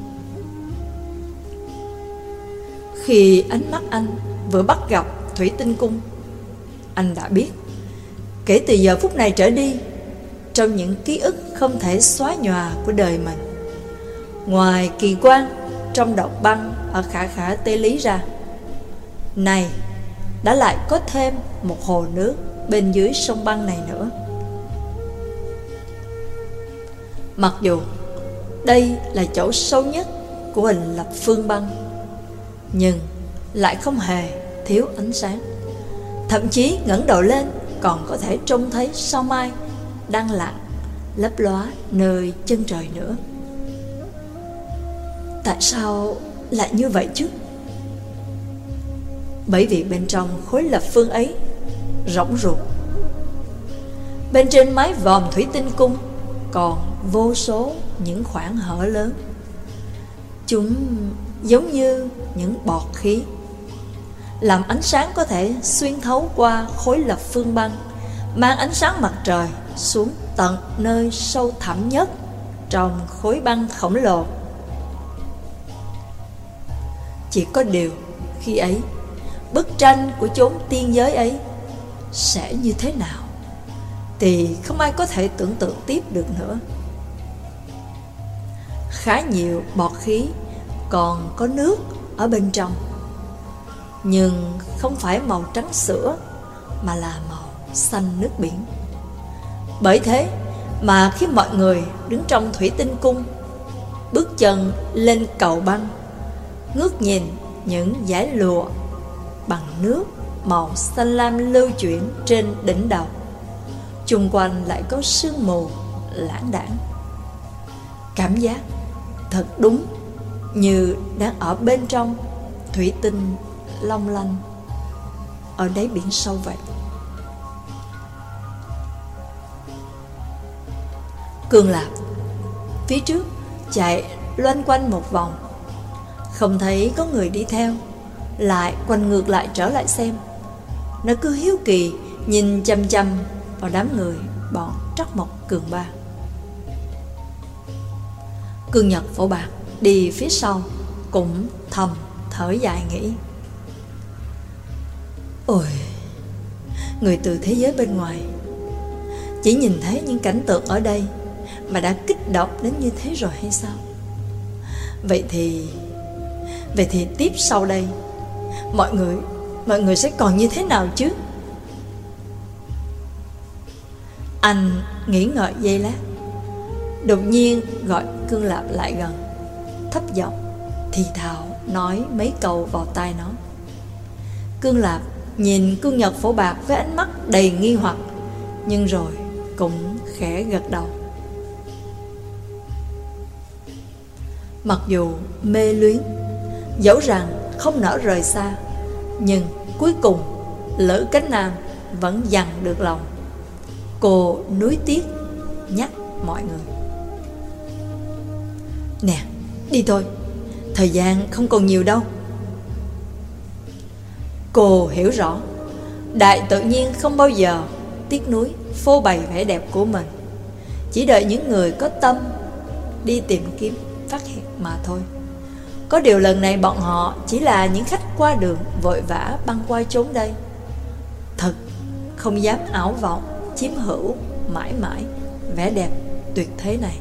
Khi ánh mắt anh vừa bắt gặp Thủy Tinh Cung, anh đã biết kể từ giờ phút này trở đi, trong những ký ức không thể xóa nhòa của đời mình, ngoài kỳ quan trong độc băng ở Khả Khả Tê Lý ra, này đã lại có thêm một hồ nước bên dưới sông băng này nữa. Mặc dù đây là chỗ sâu nhất của hình lập phương băng, nhưng lại không hề thiếu ánh sáng. Thậm chí ngẩng đầu lên còn có thể trông thấy sao mai đang lặng lấp lóa nơi chân trời nữa. Tại sao lại như vậy chứ? Bởi vì bên trong khối lập phương ấy rỗng ruột. Bên trên mái vòm Thủy Tinh Cung còn vô số những khoảng hở lớn. Chúng giống như những bọt khí, làm ánh sáng có thể xuyên thấu qua khối lập phương băng, mang ánh sáng mặt trời xuống tận nơi sâu thẳm nhất trong khối băng khổng lồ. Chỉ có điều khi ấy, bức tranh của chốn tiên giới ấy sẽ như thế nào thì không ai có thể tưởng tượng tiếp được nữa. Khá nhiều bọt khí còn có nước ở bên trong, nhưng không phải màu trắng sữa mà là màu xanh nước biển. Bởi thế mà khi mọi người đứng trong Thủy Tinh Cung, bước chân lên cầu băng, ngước nhìn những dải lụa bằng nước màu xanh lam lưu chuyển trên đỉnh đầu, chung quanh lại có sương mù lãng đãng. Cảm giác thật đúng như đang ở bên trong thủy tinh long lanh ở đáy biển sâu vậy. Cương Lạp phía trước chạy loanh quanh một vòng, không thấy có người đi theo, lại quanh ngược lại trở lại xem. Nó cứ hiếu kỳ nhìn chăm chăm vào đám người bọn Trắc Mộc Cường Ba. Cương Nhật Phổ Bạc đi phía sau cũng thầm thở dài nghĩ: ôi, người từ thế giới bên ngoài chỉ nhìn thấy những cảnh tượng ở đây mà đã kích động đến như thế rồi hay sao? Vậy thì Vậy thì tiếp sau đây Mọi người Mọi người sẽ còn như thế nào chứ? Anh nghĩ ngợi giây lát, đột nhiên gọi Cương Lạp lại gần, thấp giọng thì thào nói mấy câu vào tai nó. Cương Lạp nhìn Cương Nhật Phổ Bạc với ánh mắt đầy nghi hoặc, nhưng rồi cũng khẽ gật đầu. Mặc dù mê luyến, dẫu rằng không nỡ rời xa, nhưng cuối cùng Lữ Cánh Nam vẫn dằn được lòng. Cô nuối tiếc nhắc mọi người: nè, đi thôi, thời gian không còn nhiều đâu. Cô hiểu rõ đại tự nhiên không bao giờ tiếc nuối phô bày vẻ đẹp của mình, chỉ đợi những người có tâm đi tìm kiếm phát hiện mà thôi. Có điều lần này bọn họ chỉ là những khách qua đường vội vã băng qua chốn đây, thật không dám ảo vọng chiếm hữu mãi mãi vẻ đẹp tuyệt thế này.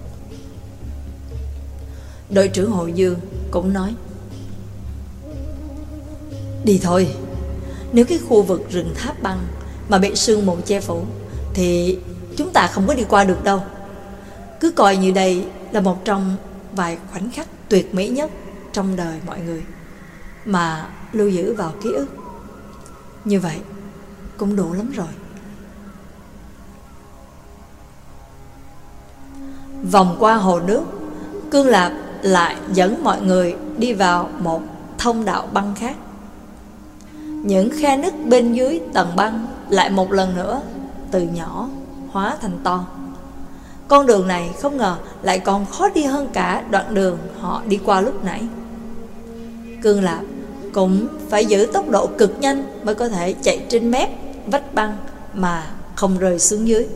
Đội trưởng Hồ Dương cũng nói: đi thôi, nếu cái khu vực rừng Tháp Băng mà bị sương mù che phủ thì chúng ta không có đi qua được đâu. Cứ coi như đây là một trong vài khoảnh khắc tuyệt mỹ nhất trong đời mọi người mà lưu giữ vào ký ức. Như vậy cũng đủ lắm rồi. Vòng qua hồ nước, Cương Lạp lại dẫn mọi người đi vào một thông đạo băng khác. Những khe nứt bên dưới tầng băng lại một lần nữa từ nhỏ hóa thành to. Con đường này không ngờ lại còn khó đi hơn cả đoạn đường họ đi qua lúc nãy. Cương Lạp cũng phải giữ tốc độ cực nhanh mới có thể chạy trên mép vách băng mà không rơi xuống dưới.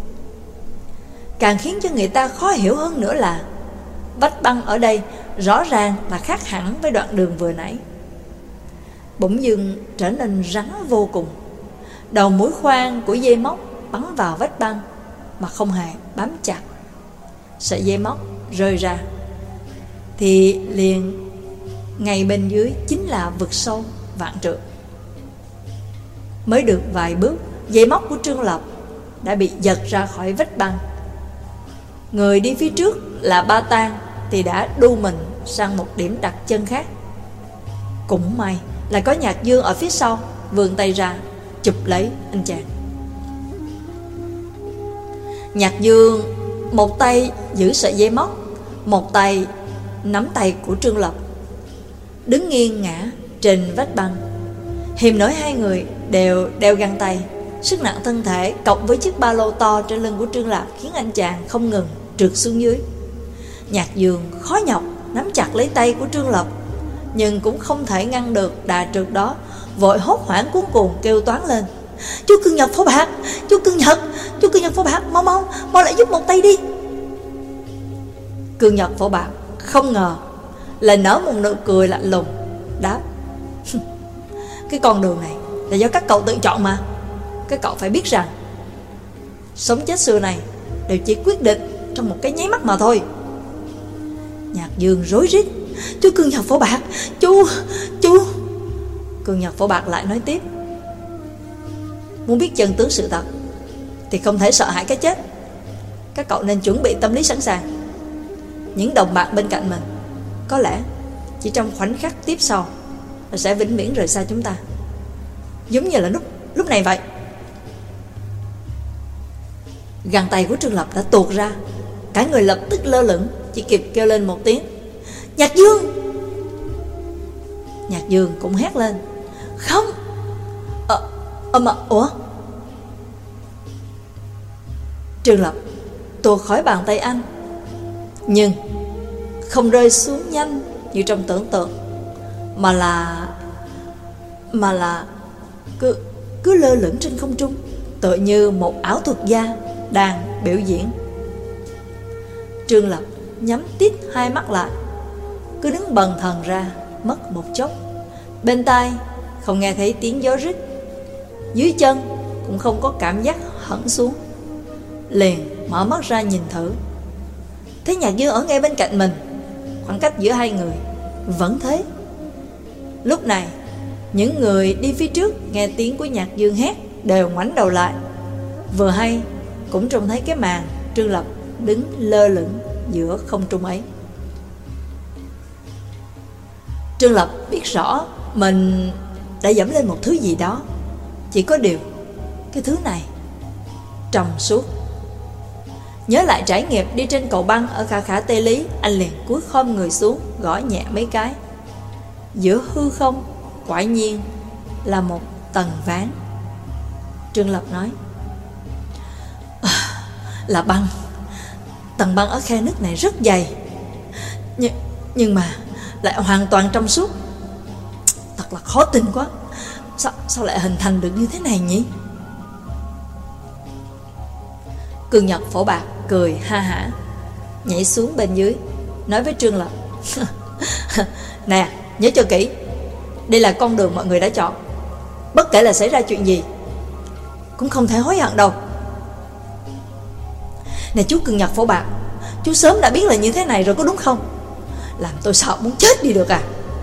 Càng khiến cho người ta khó hiểu hơn nữa là vách băng ở đây rõ ràng là khác hẳn với đoạn đường vừa nãy. Bỗng dưng trở nên rắn vô cùng. Đầu mũi khoan của dây móc bắn vào vách băng mà không hề bám chặt. Sợi dây móc rơi ra thì liền ngay bên dưới chính là vực sâu vạn trượng. Mới được vài bước, dây móc của Trương Lập đã bị giật ra khỏi vách băng. Người đi phía trước là Ba Tang thì đã đu mình sang một điểm đặt chân khác. Cũng may là có Nhạc Dương ở phía sau vươn tay ra chụp lấy anh chàng. Nhạc Dương một tay giữ sợi dây móc, một tay nắm tay của Trương Lập, đứng nghiêng ngã trên vách băng. Hiềm nổi hai người đều đeo găng tay. Sức nặng thân thể cộng với chiếc ba lô to trên lưng của Trương Lập khiến anh chàng không ngừng trượt xuống dưới. Nhạc Dương khó nhọc nắm chặt lấy tay của Trương Lập, nhưng cũng không thể ngăn được đà trượt đó, vội hốt hoảng cuống cuồng kêu toán lên: chú Cương Nhật Phổ Bạc, chú Cương Nhật, chú Cương Nhật Phổ Bạc, mau mau, mau lại giúp một tay đi. Cương Nhật Phổ Bạc không ngờ lại nở một nụ cười lạnh lùng, đáp: cái con đường này là do các cậu tự chọn mà. Các cậu phải biết rằng sống chết xưa này đều chỉ quyết định trong một cái nháy mắt mà thôi. Nhạc Dương rối rít: chú Cương Nhật Phổ Bạc, chú, chú. Cương Nhật Phổ Bạc lại nói tiếp: muốn biết chân tướng sự thật thì không thể sợ hãi cái chết. Các cậu nên chuẩn bị tâm lý sẵn sàng. Những đồng bạn bên cạnh mình có lẽ chỉ trong khoảnh khắc tiếp sau là sẽ vĩnh viễn rời xa chúng ta, giống như là lúc lúc này vậy. Găng tay của Trương Lập đã tuột ra, cả người lập tức lơ lửng, chỉ kịp kêu lên một tiếng: Nhạc Dương. Nhạc Dương cũng hét lên: Không! Ờ, ờ mà, ủa? Trương Lập tuột khỏi bàn tay anh, nhưng không rơi xuống nhanh như trong tưởng tượng, mà là Mà là Cứ, cứ lơ lửng trên không trung, tựa như một ảo thuật gia đang biểu diễn. Trương Lập nhắm tít hai mắt lại, cứ đứng bần thần ra mất một chốc. Bên tai không nghe thấy tiếng gió rít, dưới chân cũng không có cảm giác hẳn xuống. Liền mở mắt ra nhìn thử, thấy Nhạc Dương ở ngay bên cạnh mình. Khoảng cách giữa hai người vẫn thế. Lúc này, những người đi phía trước nghe tiếng của Nhạc Dương hét đều ngoảnh đầu lại, vừa hay cũng trông thấy cái màn Trương Lập đứng lơ lửng giữa không trung ấy. Trương Lập biết rõ mình đã dẫm lên một thứ gì đó, chỉ có điều cái thứ này trong suốt. Nhớ lại trải nghiệm đi trên cầu băng ở Khả Khả Tê Lý, anh liền cúi khom người xuống, gõ nhẹ mấy cái. Giữa hư không quả nhiên là một tầng ván. Trương Lập nói: à, là băng. Tầng băng ở khe nước này rất dày, nhưng, nhưng mà lại hoàn toàn trong suốt. Thật là khó tin quá. Sao, sao lại hình thành được như thế này nhỉ? Cương Nhật Phổ Bạc cười ha hả, nhảy xuống bên dưới, nói với Trương Lập: Nè, nhớ cho kỹ, đây là con đường mọi người đã chọn. Bất kể là xảy ra chuyện gì cũng không thể hối hận đâu. Nè chú Cương Nhật Phổ Bạc, chú sớm đã biết là như thế này rồi có đúng không? Làm tôi sợ muốn chết đi được à.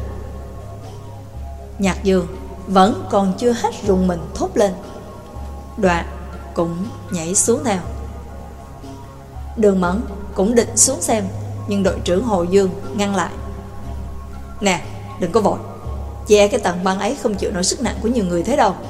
Nhạc Dương vẫn còn chưa hết rùng mình thốt lên, Đoạn cũng nhảy xuống theo. Đường Mẫn cũng định xuống xem, nhưng đội trưởng Hồ Dương ngăn lại: Nè, đừng có vội, che cái tầng băng ấy không chịu nổi sức nặng của nhiều người thế đâu.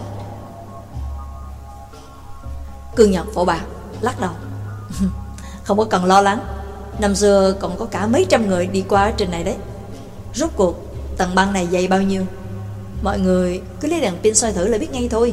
Cương Nhật Phổ Bạc lắc đầu: Không có cần lo lắng, năm xưa còn có cả mấy trăm người đi qua ở trên này đấy. Rốt cuộc tầng băng này dày bao nhiêu, mọi người cứ lấy đèn pin soi thử là biết ngay thôi.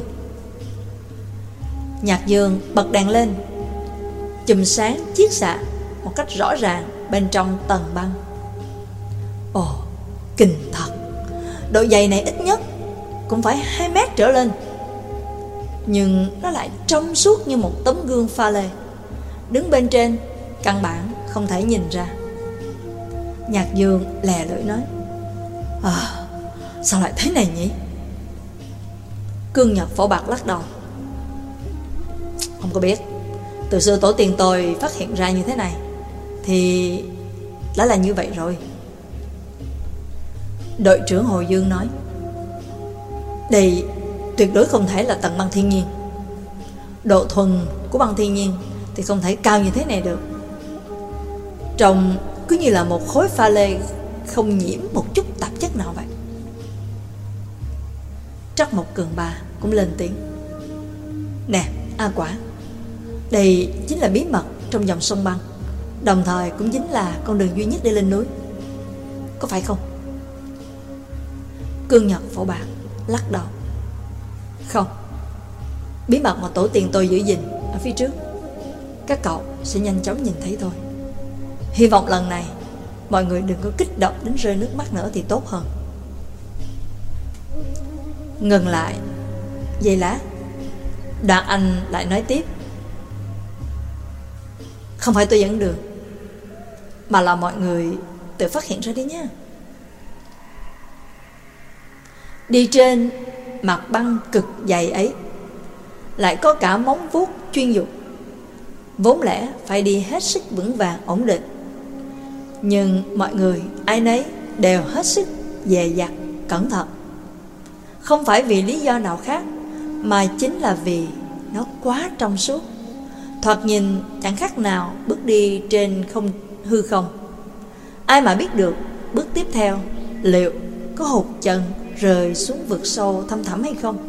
Nhạc Dương bật đèn lên, chùm sáng chiết xạ một cách rõ ràng bên trong tầng băng. Ồ, kinh thật. Độ dày này ít nhất cũng phải hai mét trở lên, nhưng nó lại trong suốt như một tấm gương pha lê. Đứng bên trên căn bản không thể nhìn ra. Nhạc Dương lè lưỡi nói: À, sao lại thế này nhỉ? Cương Nhật Phổ Bạc lắc đầu: Không có biết. Từ xưa tổ tiên tôi phát hiện ra như thế này thì đã là như vậy rồi. Đội trưởng Hồ Dương nói: Đây tuyệt đối không thể là tầng băng thiên nhiên. Độ thuần của băng thiên nhiên thì không thể cao như thế này được. Trông cứ như là một khối pha lê không nhiễm một chút tạp chất nào vậy. Trắc Mộc Cường Ba cũng lên tiếng: Nè A Quả, đây chính là bí mật trong dòng sông băng, đồng thời cũng chính là con đường duy nhất để lên núi, có phải không? Cương Nhật Phổ Bạc lắc đầu: Không. Bí mật mà tổ tiên tôi giữ gìn ở phía trước, các cậu sẽ nhanh chóng nhìn thấy thôi. Hy vọng lần này mọi người đừng có kích động đến rơi nước mắt nữa thì tốt hơn. Ngừng lại giây lát, Đoạn Anh lại nói tiếp: Không phải tôi dẫn đường, mà là mọi người tự phát hiện ra đi nhé. Đi trên mặt băng cực dày ấy lại có cả móng vuốt chuyên dụng, vốn lẽ phải đi hết sức vững vàng ổn định, nhưng mọi người ai nấy đều hết sức dè dặt cẩn thận. Không phải vì lý do nào khác, mà chính là vì nó quá trong suốt, thoạt nhìn chẳng khác nào bước đi trên không hư không. Ai mà biết được bước tiếp theo liệu có hụt chân rơi xuống vực sâu thăm thẳm hay không.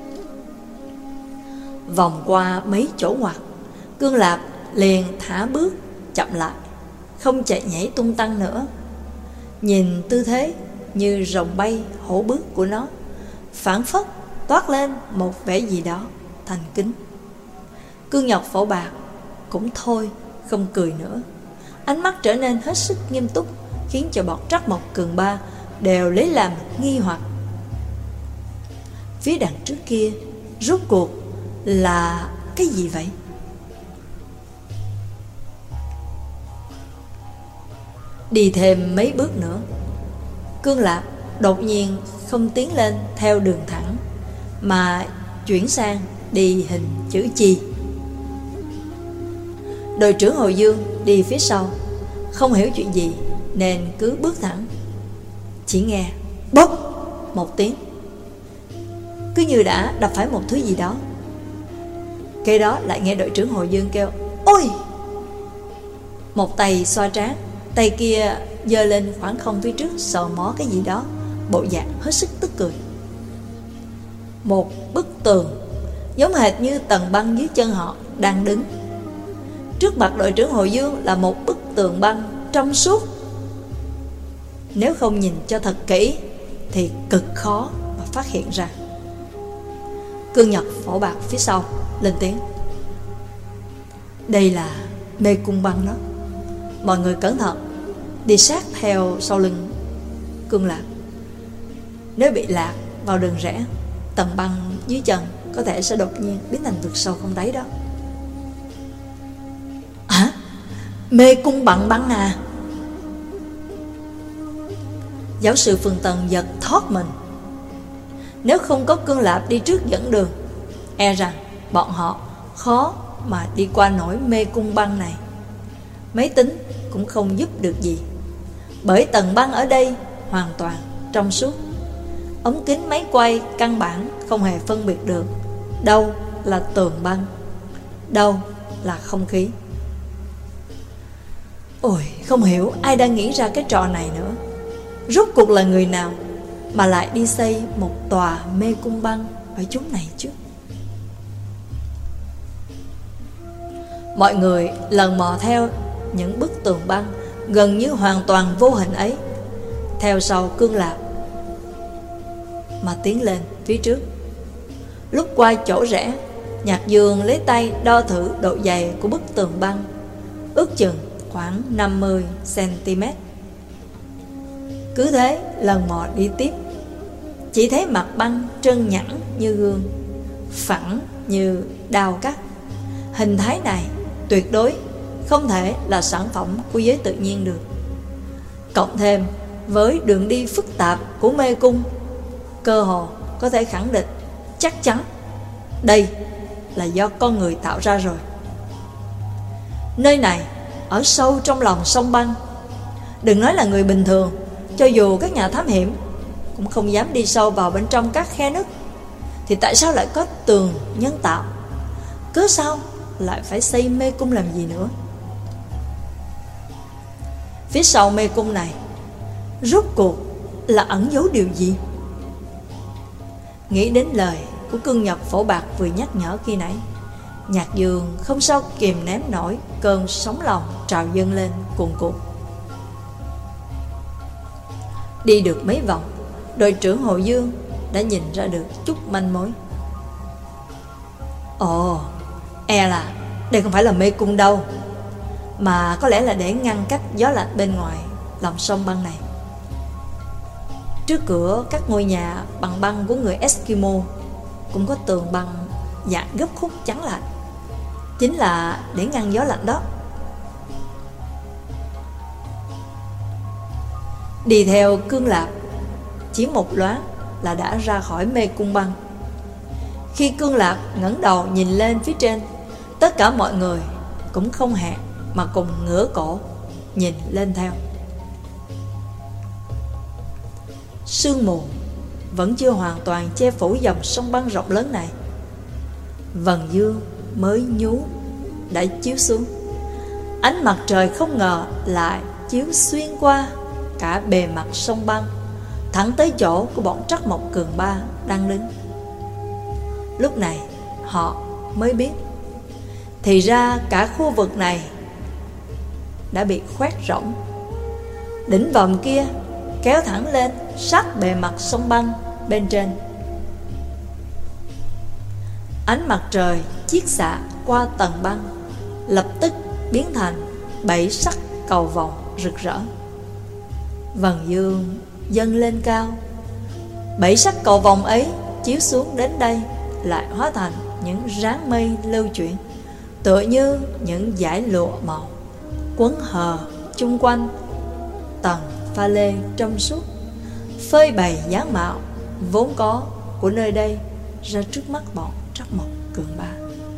Vòng qua mấy chỗ ngoặt, Cương Lạp liền thả bước chậm lại, không chạy nhảy tung tăng nữa. Nhìn tư thế như rồng bay hổ bước của nó, phảng phất toát lên một vẻ gì đó thành kính. Cương Nhật Phổ Bạc cũng thôi không cười nữa, ánh mắt trở nên hết sức nghiêm túc, khiến cho bọn Trắc Mộc Cường Ba đều lấy làm nghi hoặc. Phía đằng trước kia rốt cuộc là cái gì vậy? Đi thêm mấy bước nữa, Cương Lạp đột nhiên không tiến lên theo đường thẳng, mà chuyển sang đi hình chữ chi. Đội trưởng Hồ Dương đi phía sau, không hiểu chuyện gì nên cứ bước thẳng. Chỉ nghe bốc một tiếng, cứ như đã đập phải một thứ gì đó. Kế đó lại nghe đội trưởng Hồ Dương kêu ôi. Một tay xoa trán, tay kia giơ lên khoảng không phía trước sờ mó cái gì đó, bộ dạng hết sức tức cười. Một bức tường giống hệt như tầng băng dưới chân họ đang đứng. Trước mặt đội trưởng Hồ Dương là một bức tường băng trong suốt. Nếu không nhìn cho thật kỹ thì cực khó mà phát hiện ra. Cương Nhật Phổ Bạc phía sau lên tiếng: đây là mê cung băng đó. Mọi người cẩn thận, đi sát theo sau lưng Cương Lạp. Nếu bị lạc vào đường rẽ, tầng băng dưới chân có thể sẽ đột nhiên biến thành vực sâu không đáy đó. Hả? Mê cung bằng băng à? Giáo sư Phương Tân giật thót mình. Nếu không có Cương Lạp đi trước dẫn đường, e rằng bọn họ khó mà đi qua nổi mê cung băng này. Máy tính cũng không giúp được gì, bởi tầng băng ở đây hoàn toàn trong suốt. Ống kính máy quay căn bản không hề phân biệt được đâu là tường băng, đâu là không khí. Ôi, không hiểu ai đang nghĩ ra cái trò này nữa. Rốt cuộc là người nào mà lại đi xây một tòa mê cung băng ở chỗ này chứ? Mọi người lần mò theo những bức tường băng gần như hoàn toàn vô hình ấy, theo sau Cương Lạp mà tiến lên phía trước. Lúc qua chỗ rẽ, Nhạc Dương lấy tay đo thử độ dày của bức tường băng, ước chừng khoảng năm mươi xăng-ti-mét. Cứ thế lần mò đi tiếp, chỉ thấy mặt băng trơn nhẵn như gương, phẳng như đao cắt. Hình thái này tuyệt đối không thể là sản phẩm của giới tự nhiên được. Cộng thêm với đường đi phức tạp của mê cung, cơ hồ có thể khẳng định chắc chắn đây là do con người tạo ra rồi. Nơi này ở sâu trong lòng sông băng, đừng nói là người bình thường, cho dù các nhà thám hiểm cũng không dám đi sâu vào bên trong các khe nứt. Thì tại sao lại có tường nhân tạo? Cớ sao lại phải xây mê cung làm gì nữa? Phía sau mê cung này rốt cuộc là ẩn giấu điều gì? Nghĩ đến lời của Cương Nhật Phổ Bạc vừa nhắc nhở khi nãy, Nhạc Dương không sao kìm nén nổi cơn sóng lòng trào dâng lên cuồn cuộn. Đi được mấy vòng, đội trưởng Hồ Dương đã nhìn ra được chút manh mối. Ồ, e là đây không phải là mê cung đâu, mà có lẽ là để ngăn cách gió lạnh bên ngoài lòng sông băng này. Trước cửa các ngôi nhà bằng băng của người Eskimo cũng có tường băng dạng gấp khúc chắn lại, chính là để ngăn gió lạnh đó. Đi theo Cương Lạp, chỉ một loáng là đã ra khỏi mê cung băng. Khi Cương Lạp ngẩng đầu nhìn lên phía trên, tất cả mọi người cũng không hẹn mà cùng ngửa cổ nhìn lên theo. Sương mù vẫn chưa hoàn toàn che phủ dòng sông băng rộng lớn này. Vầng dương mới nhú đã chiếu xuống. Ánh mặt trời không ngờ lại chiếu xuyên qua cả bề mặt sông băng, thẳng tới chỗ của bọn Trắc Mộc Cường Ba đang đứng. Lúc này họ mới biết, thì ra cả khu vực này đã bị khoét rỗng. Đỉnh vòm kia kéo thẳng lên sát bề mặt sông băng bên trên. Ánh mặt trời chiết xạ qua tầng băng, lập tức biến thành bảy sắc cầu vồng rực rỡ. Vầng dương dâng lên cao, bảy sắc cầu vồng ấy chiếu xuống đến đây lại hóa thành những ráng mây lưu chuyển, tựa như những dải lụa màu quấn hờ chung quanh tầng pha lê trong suốt, phơi bày dáng mạo vốn có của nơi đây ra trước mắt bọn Trắc Mộc Cường Ba.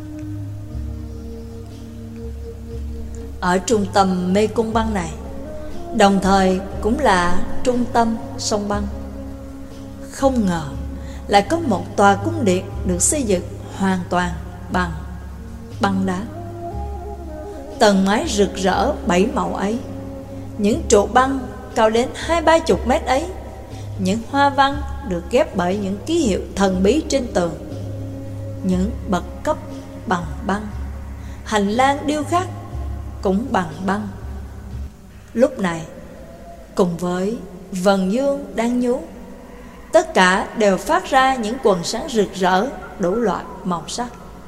Ở trung tâm mê cung băng này, đồng thời cũng là trung tâm sông băng, không ngờ lại có một tòa cung điện được xây dựng hoàn toàn bằng băng đá. Tầng mái rực rỡ bảy màu ấy, những trụ băng cao đến hai ba chục mét ấy, những hoa văn được ghép bởi những ký hiệu thần bí trên tường, những bậc cấp bằng băng, hành lang điêu khắc cũng bằng băng. Lúc này, cùng với vầng dương đang nhú, tất cả đều phát ra những quần sáng rực rỡ đủ loại màu sắc.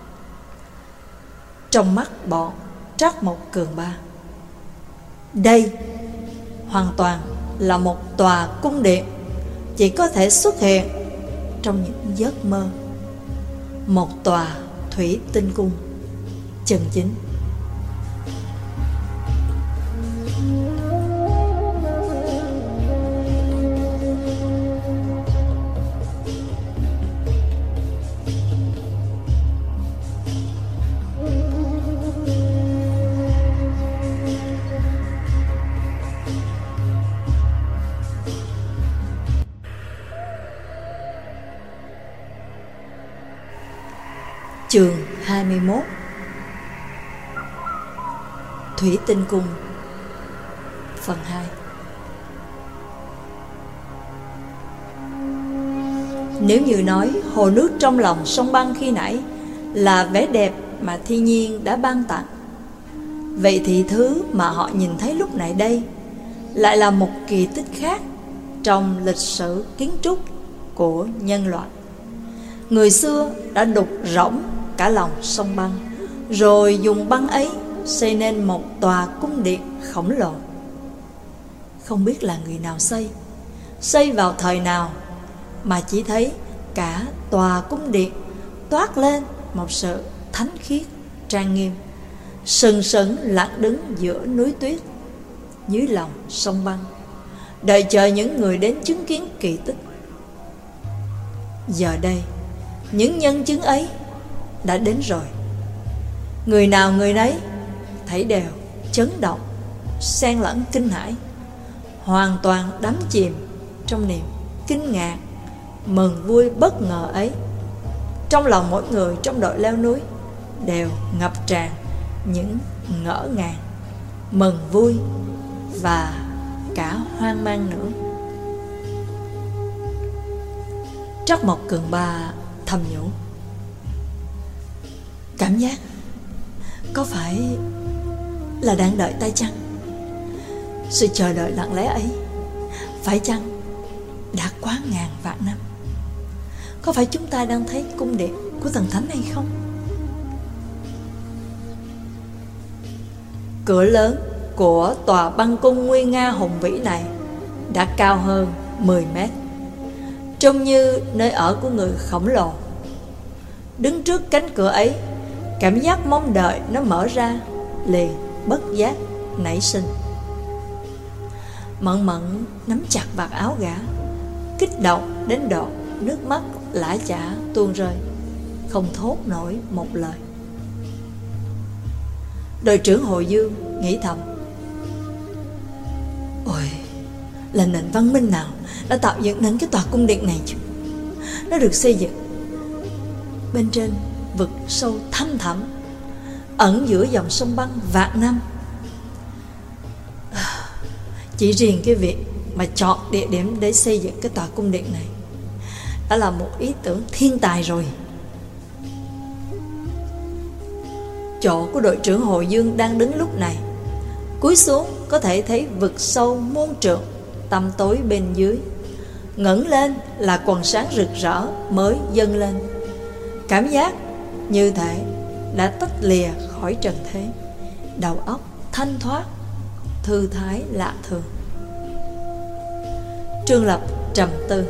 Trong mắt bọn Trắc Mộc Cường Ba, đây hoàn toàn là một tòa cung điện chỉ có thể xuất hiện trong những giấc mơ, một tòa thủy tinh cung chân chính. Chương hai mươi mốt. Thủy tinh cung phần hai. Nếu như nói hồ nước trong lòng sông băng khi nãy là vẻ đẹp mà thiên nhiên đã ban tặng, vậy thì thứ mà họ nhìn thấy lúc này đây lại là một kỳ tích khác trong lịch sử kiến trúc của nhân loại. Người xưa đã đục rỗng cả lòng sông băng, rồi dùng băng ấy xây nên một tòa cung điện khổng lồ. Không biết là người nào xây, xây vào thời nào, mà chỉ thấy cả tòa cung điện toát lên một sự thánh khiết trang nghiêm, sừng sững lặng đứng giữa núi tuyết, dưới lòng sông băng, đợi chờ những người đến chứng kiến kỳ tích. Giờ đây, những nhân chứng ấy đã đến rồi. Người nào người nấy thấy đều chấn động, xen lẫn kinh hãi, hoàn toàn đắm chìm trong niềm kinh ngạc, mừng vui bất ngờ ấy. Trong lòng mỗi người trong đội leo núi đều ngập tràn những ngỡ ngàng, mừng vui và cả hoang mang nữa. Trắc Mộc Cường Ba thầm nhủ, cảm giác có phải là đang đợi tay chăng? Sự chờ đợi lặng lẽ ấy phải chăng đã quá ngàn vạn năm? Có phải chúng ta đang thấy cung điện của thần thánh hay không? Cửa lớn của tòa băng cung nguy nga hùng vĩ này đã cao hơn mười mét, trông như nơi ở của người khổng lồ. Đứng trước cánh cửa ấy, cảm giác mong đợi nó mở ra liền bất giác nảy sinh. Mận Mận nắm chặt vạt áo gã, kích động đến độ nước mắt lã chã tuôn rơi, không thốt nổi một lời. Đội trưởng Hồ Dương nghĩ thầm, ôi, là nền văn minh nào đã tạo dựng nên cái tòa cung điện này chứ? Nó được xây dựng bên trên vực sâu thăm thẳm, ẩn giữa dòng sông băng vạn năm. Chỉ riêng cái việc mà chọn địa điểm để xây dựng cái tòa cung điện này đã là một ý tưởng thiên tài rồi. Chỗ của đội trưởng Hồ Dương đang đứng lúc này, cúi xuống có thể thấy vực sâu muôn trượng, tăm tối bên dưới, ngẩng lên là quần sáng rực rỡ mới dâng lên. Cảm giác như thể đã tách lìa khỏi trần thế, đầu óc thanh thoát, thư thái lạ thường. Trương Lập trầm tư.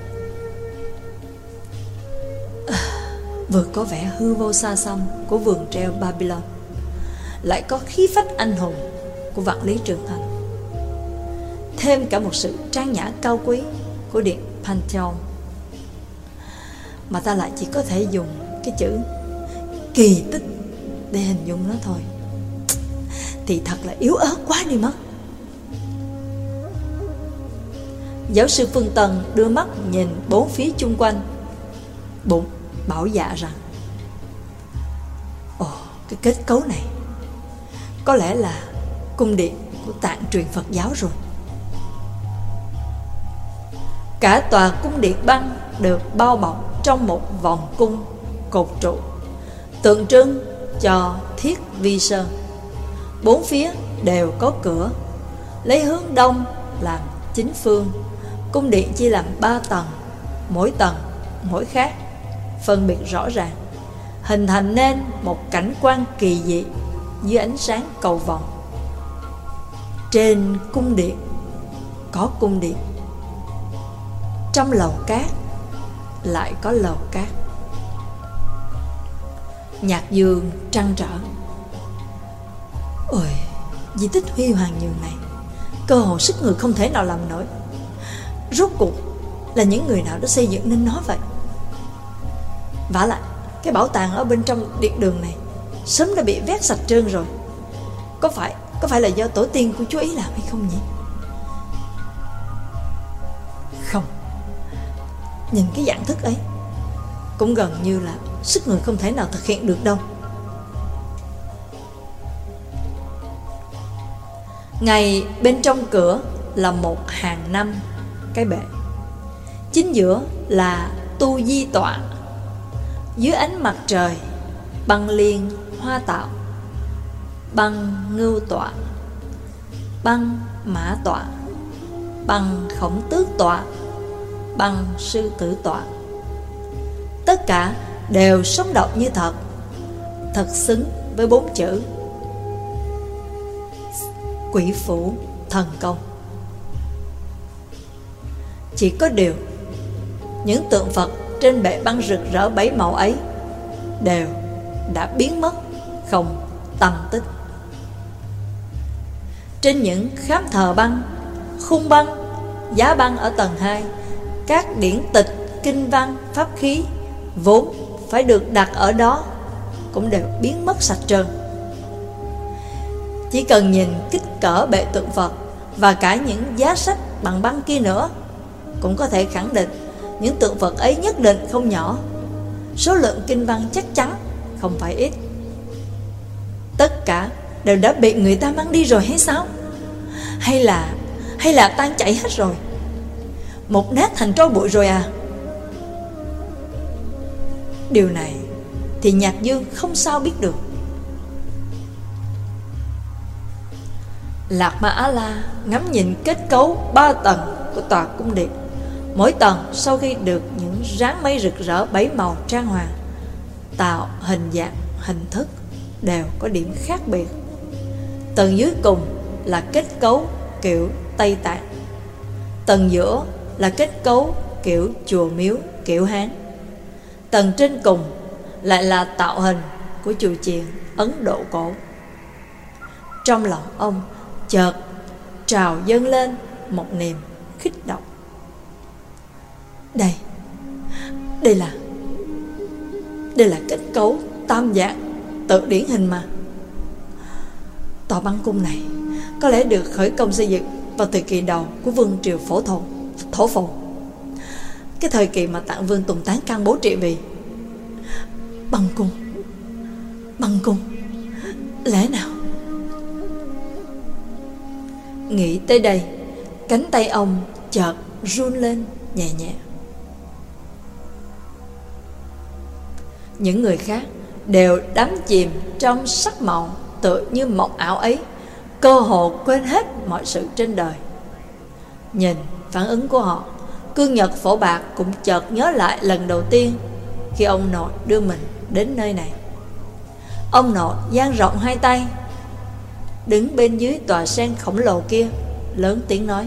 À, vừa có vẻ hư vô xa xăm của vườn treo Babylon, lại có khí phách anh hùng của vạn lý trường thành, thêm cả một sự trang nhã cao quý của điện Pantheon, mà ta lại chỉ có thể dùng cái chữ kỳ tích để hình dung nó thôi, thì thật là yếu ớt quá đi mất. Giáo sư Phương Tân đưa mắt nhìn bốn phía chung quanh, bụng bảo dạ rằng: Ồ, cái kết cấu này có lẽ là cung điện của Tạng truyền Phật giáo rồi. Cả tòa cung điện băng được bao bọc trong một vòng cung cột trụ, tượng trưng cho Thiết Vi Sơn. Bốn phía đều có cửa, lấy hướng đông làm chính phương. Cung điện chia làm ba tầng, mỗi tầng mỗi khác, phân biệt rõ ràng, hình thành nên một cảnh quan kỳ dị dưới ánh sáng cầu vồng. Trên cung điện có cung điện, trong lầu cát lại có lầu cát. Nhạc Dương trăn trở: Ôi, di tích huy hoàng như này, cơ hồ sức người không thể nào làm nổi. Rốt cuộc là những người nào đã xây dựng nên nó vậy? Vả lại, cái bảo tàng ở bên trong điện đường này sớm đã bị vét sạch trơn rồi. Có phải Có phải là do tổ tiên của chú ý làm hay không nhỉ? Không, nhìn cái dạng thức ấy cũng gần như là sức người không thể nào thực hiện được đâu. Ngay bên trong cửa là một hàng năm cái bệ, chính giữa là tu di tọa. Dưới ánh mặt trời, băng liên hoa tạo, băng ngưu tọa, băng mã tọa, băng khổng tước tọa, băng sư tử tọa. Tất cả đều sống động như thật, thật xứng với bốn chữ Quỷ Phủ Thần Công. Chỉ có điều, những tượng Phật trên bệ băng rực rỡ bảy màu ấy đều đã biến mất không tăm tích. Trên những khám thờ băng, khung băng, giá băng ở tầng hai, các điển tịch, kinh văn, pháp khí vốn phải được đặt ở đó cũng đều biến mất sạch trơn. Chỉ cần nhìn kích cỡ bệ tượng Phật và cả những giá sách bằng băng kia nữa, cũng có thể khẳng định những tượng Phật ấy nhất định không nhỏ. Số lượng kinh văn chắc chắn không phải ít. Tất cả đều đã bị người ta mang đi rồi hay sao? Hay là Hay là tan chảy hết rồi, một nát thành tro bụi rồi à? Điều này thì Nhạc Dương không sao biết được. Lạc Ma Á La ngắm nhìn kết cấu ba tầng của tòa cung điện. Mỗi tầng sau khi được những ráng mây rực rỡ bảy màu trang hoàng, tạo hình dạng, hình thức đều có điểm khác biệt. Tầng dưới cùng là kết cấu kiểu Tây Tạng, tầng giữa là kết cấu kiểu chùa miếu kiểu Hán, tầng trên cùng lại là tạo hình của chùa chiền Ấn Độ cổ. Trong lòng ông chợt trào dâng lên một niềm kích động. Đây, đây là Đây là kết cấu tam dạng tự điển hình mà. Tòa băng cung này có lẽ được khởi công xây dựng vào thời kỳ đầu của vương triều phổ thổ thổ phồn, cái thời kỳ mà Tạng Vương Tùng Tán can bố trị vì. Băng cung, băng cung, lẽ nào? Nghĩ tới đây, cánh tay ông chợt run lên nhẹ nhẹ. Những người khác đều đắm chìm trong sắc màu tựa như mộng ảo ấy, cơ hồ quên hết mọi sự trên đời. Nhìn phản ứng của họ, Cương Nhật Phổ Bạc cũng chợt nhớ lại lần đầu tiên khi ông nội đưa mình đến nơi này. Ông nội dang rộng hai tay, đứng bên dưới tòa sen khổng lồ kia, lớn tiếng nói: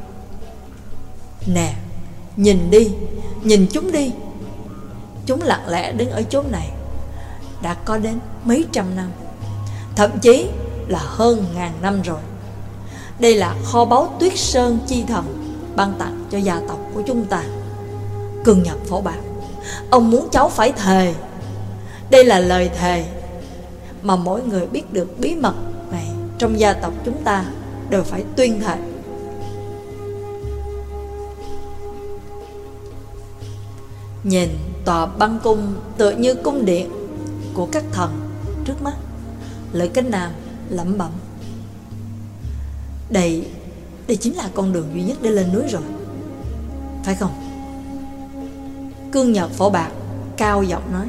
"Nè, nhìn đi, nhìn chúng đi. Chúng lặng lẽ đứng ở chốn này đã có đến mấy trăm năm, thậm chí là hơn ngàn năm rồi. Đây là kho báu Tuyết Sơn chi thần ban tặng cho gia tộc của chúng ta. Cương Nhật Phổ Bạc, ông muốn cháu phải thề. Đây là lời thề mà mỗi người biết được bí mật này trong gia tộc chúng ta đều phải tuyên thệ." Nhìn tòa băng cung tựa như cung điện của các thần trước mắt, Lữ Cánh Nam lẩm bẩm: Đây, đây chính là con đường duy nhất để lên núi rồi, phải không? Cương Nhật Phổ Bạc cao giọng nói: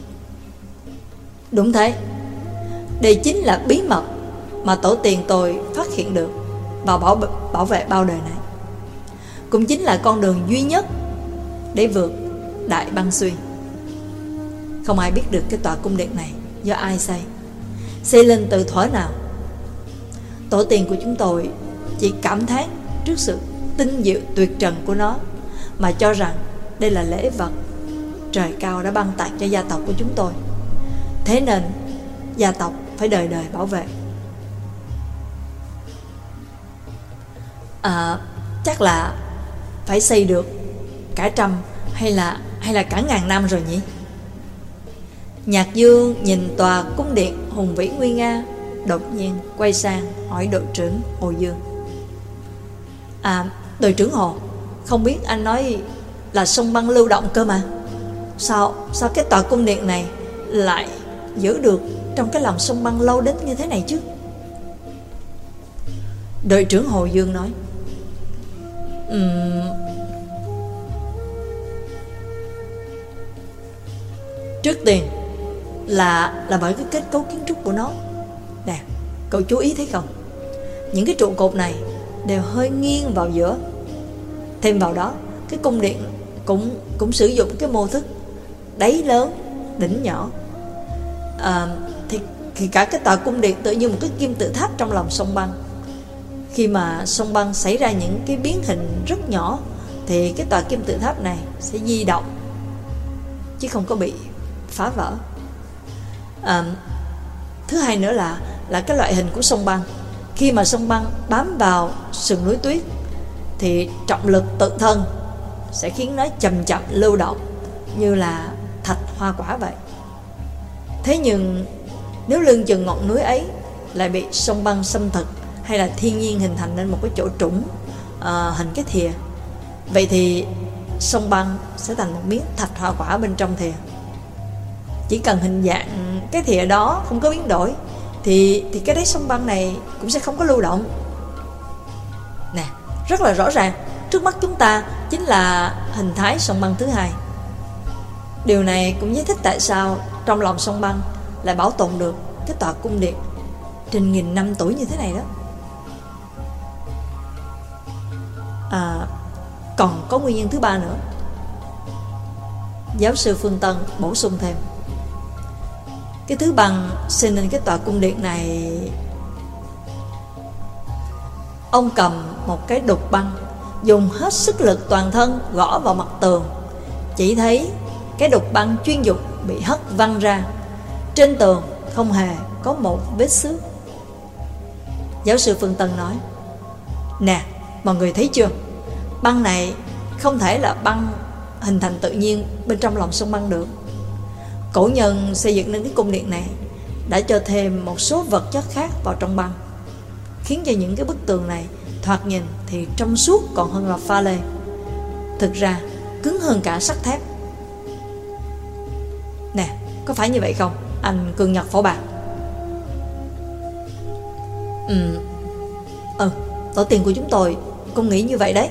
Đúng thế. Đây chính là bí mật mà tổ tiên tôi phát hiện được và bảo, bảo vệ bao đời này. Cũng chính là con đường duy nhất để vượt Đại Băng Xuyên. Không ai biết được cái tòa cung điện này do ai xây, xây lên từ thuở nào. Tổ tiên của chúng tôi chỉ cảm thán trước sự tinh diệu tuyệt trần của nó, mà cho rằng đây là lễ vật trời cao đã ban tặng cho gia tộc của chúng tôi. Thế nên gia tộc phải đời đời bảo vệ. À, chắc là phải xây được cả trăm hay là hay là cả ngàn năm rồi nhỉ? Nhạc Dương nhìn tòa cung điện hùng vĩ nguy nga, đột nhiên quay sang hỏi đội trưởng Hồ Dương: À, đội trưởng Hồ, không biết anh nói là sông băng lưu động cơ mà. Sao sao cái tòa cung điện này lại giữ được trong cái lòng sông băng lâu đến như thế này chứ? Đội trưởng Hồ Dương nói: um, Trước tiên là là bởi cái kết cấu kiến trúc của nó. Nè, cậu chú ý thấy không? Những cái trụ cột này đều hơi nghiêng vào giữa. Thêm vào đó, cái cung điện cũng cũng sử dụng cái mô thức đáy lớn, đỉnh nhỏ. À, thì, thì cả cái tòa cung điện tự như một cái kim tự tháp trong lòng sông băng. Khi mà sông băng xảy ra những cái biến hình rất nhỏ thì cái tòa kim tự tháp này sẽ di động chứ không có bị phá vỡ. À, thứ hai nữa là là cái loại hình của sông băng. Khi mà sông băng bám vào sườn núi tuyết thì trọng lực tự thân sẽ khiến nó chậm chậm lưu động như là thạch hoa quả vậy. Thế nhưng nếu lưng chừng ngọn núi ấy lại bị sông băng xâm thực, hay là thiên nhiên hình thành nên một cái chỗ trũng uh, hình cái thìa, vậy thì sông băng sẽ thành một miếng thạch hoa quả bên trong thìa. Chỉ cần hình dạng cái thìa đó không có biến đổi thì thì cái đáy sông băng này cũng sẽ không có lưu động. Nè, rất là rõ ràng, trước mắt chúng ta chính là hình thái sông băng thứ hai. Điều này cũng giải thích tại sao trong lòng sông băng lại bảo tồn được cái tòa cung điện trên nghìn năm tuổi như thế này đó. À, còn có nguyên nhân thứ ba nữa. Giáo sư Phương Tân bổ sung thêm: Cái thứ băng xây nên cái tòa cung điện này. Ông cầm một cái đục băng, dùng hết sức lực toàn thân gõ vào mặt tường. Chỉ thấy cái đục băng chuyên dụng bị hất văng ra. Trên tường không hề có một vết xước. Giáo sư Phương Tân nói: Nè, mọi người thấy chưa? Băng này không thể là băng hình thành tự nhiên bên trong lòng sông băng được. Cổ nhân xây dựng nên cái cung điện này đã cho thêm một số vật chất khác vào trong băng, khiến cho những cái bức tường này thoạt nhìn thì trong suốt còn hơn là pha lê. Thực ra cứng hơn cả sắt thép. Nè, có phải như vậy không, anh Cương Nhật Phổ Bạc? Ừ, ừ, tổ tiên của chúng tôi cũng nghĩ như vậy đấy.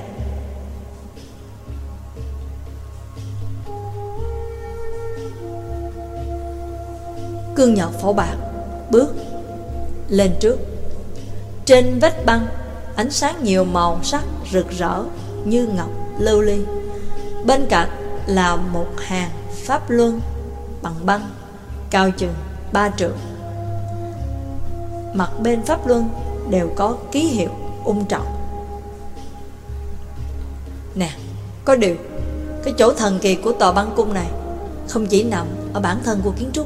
Cương Nhật Phổ Bạc bước lên trước. Trên vách băng, ánh sáng nhiều màu sắc rực rỡ như ngọc lưu ly. Bên cạnh là một hàng pháp luân bằng băng, cao chừng ba trượng. Mặt bên pháp luân đều có ký hiệu ung trọng. Nè, có điều, cái chỗ thần kỳ của tòa băng cung này không chỉ nằm ở bản thân của kiến trúc.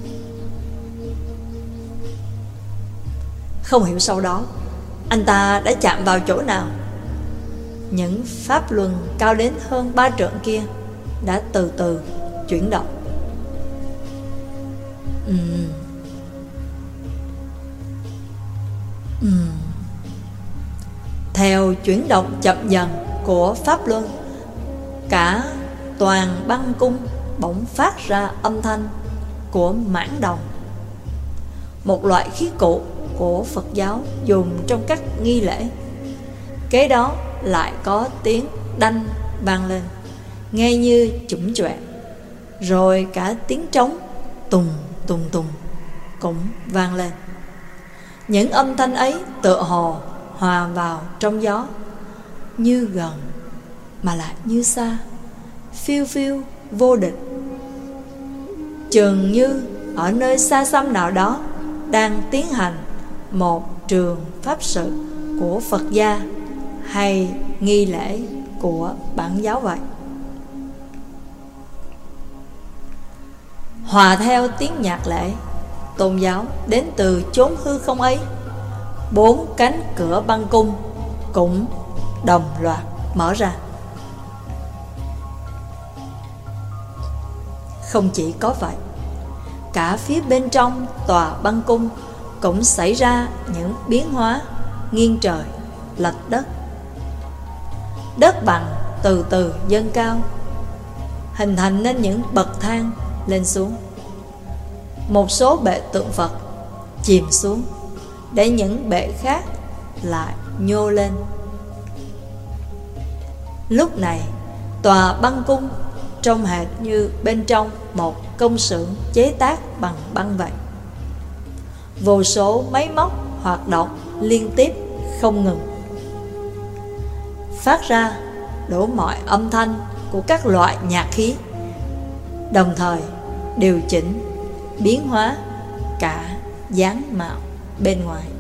Không hiểu sau đó anh ta đã chạm vào chỗ nào. Những pháp luân cao đến hơn ba trượng kia đã từ từ chuyển động. Uhm. Uhm. Theo chuyển động chậm dần của pháp luân, cả toàn băng cung bỗng phát ra âm thanh của mãn đồng, một loại khí cụ của Phật giáo dùng trong các nghi lễ. Kế đó lại có tiếng đanh vang lên, nghe như chủng choẹ. Rồi cả tiếng trống tùng tùng tùng cũng vang lên. Những âm thanh ấy tựa hồ hòa vào trong gió, như gần mà lại như xa, phiêu phiêu vô định. Chừng như ở nơi xa xăm nào đó đang tiến hành một trường pháp sự của Phật gia hay nghi lễ của bản giáo vậy. Hòa theo tiếng nhạc lễ tôn giáo đến từ chốn hư không ấy, bốn cánh cửa băng cung cũng đồng loạt mở ra. Không chỉ có vậy, cả phía bên trong tòa băng cung cũng xảy ra những biến hóa nghiêng trời lệch đất. Đất bằng từ từ dâng cao, hình thành nên những bậc thang lên xuống. Một số bệ tượng Phật chìm xuống, để những bệ khác lại nhô lên. Lúc này tòa băng cung trông hệt như bên trong một công xưởng chế tác bằng băng vậy. Vô số máy móc hoạt động liên tiếp không ngừng, phát ra đủ mọi âm thanh của các loại nhạc khí, đồng thời điều chỉnh biến hóa cả dáng mạo bên ngoài.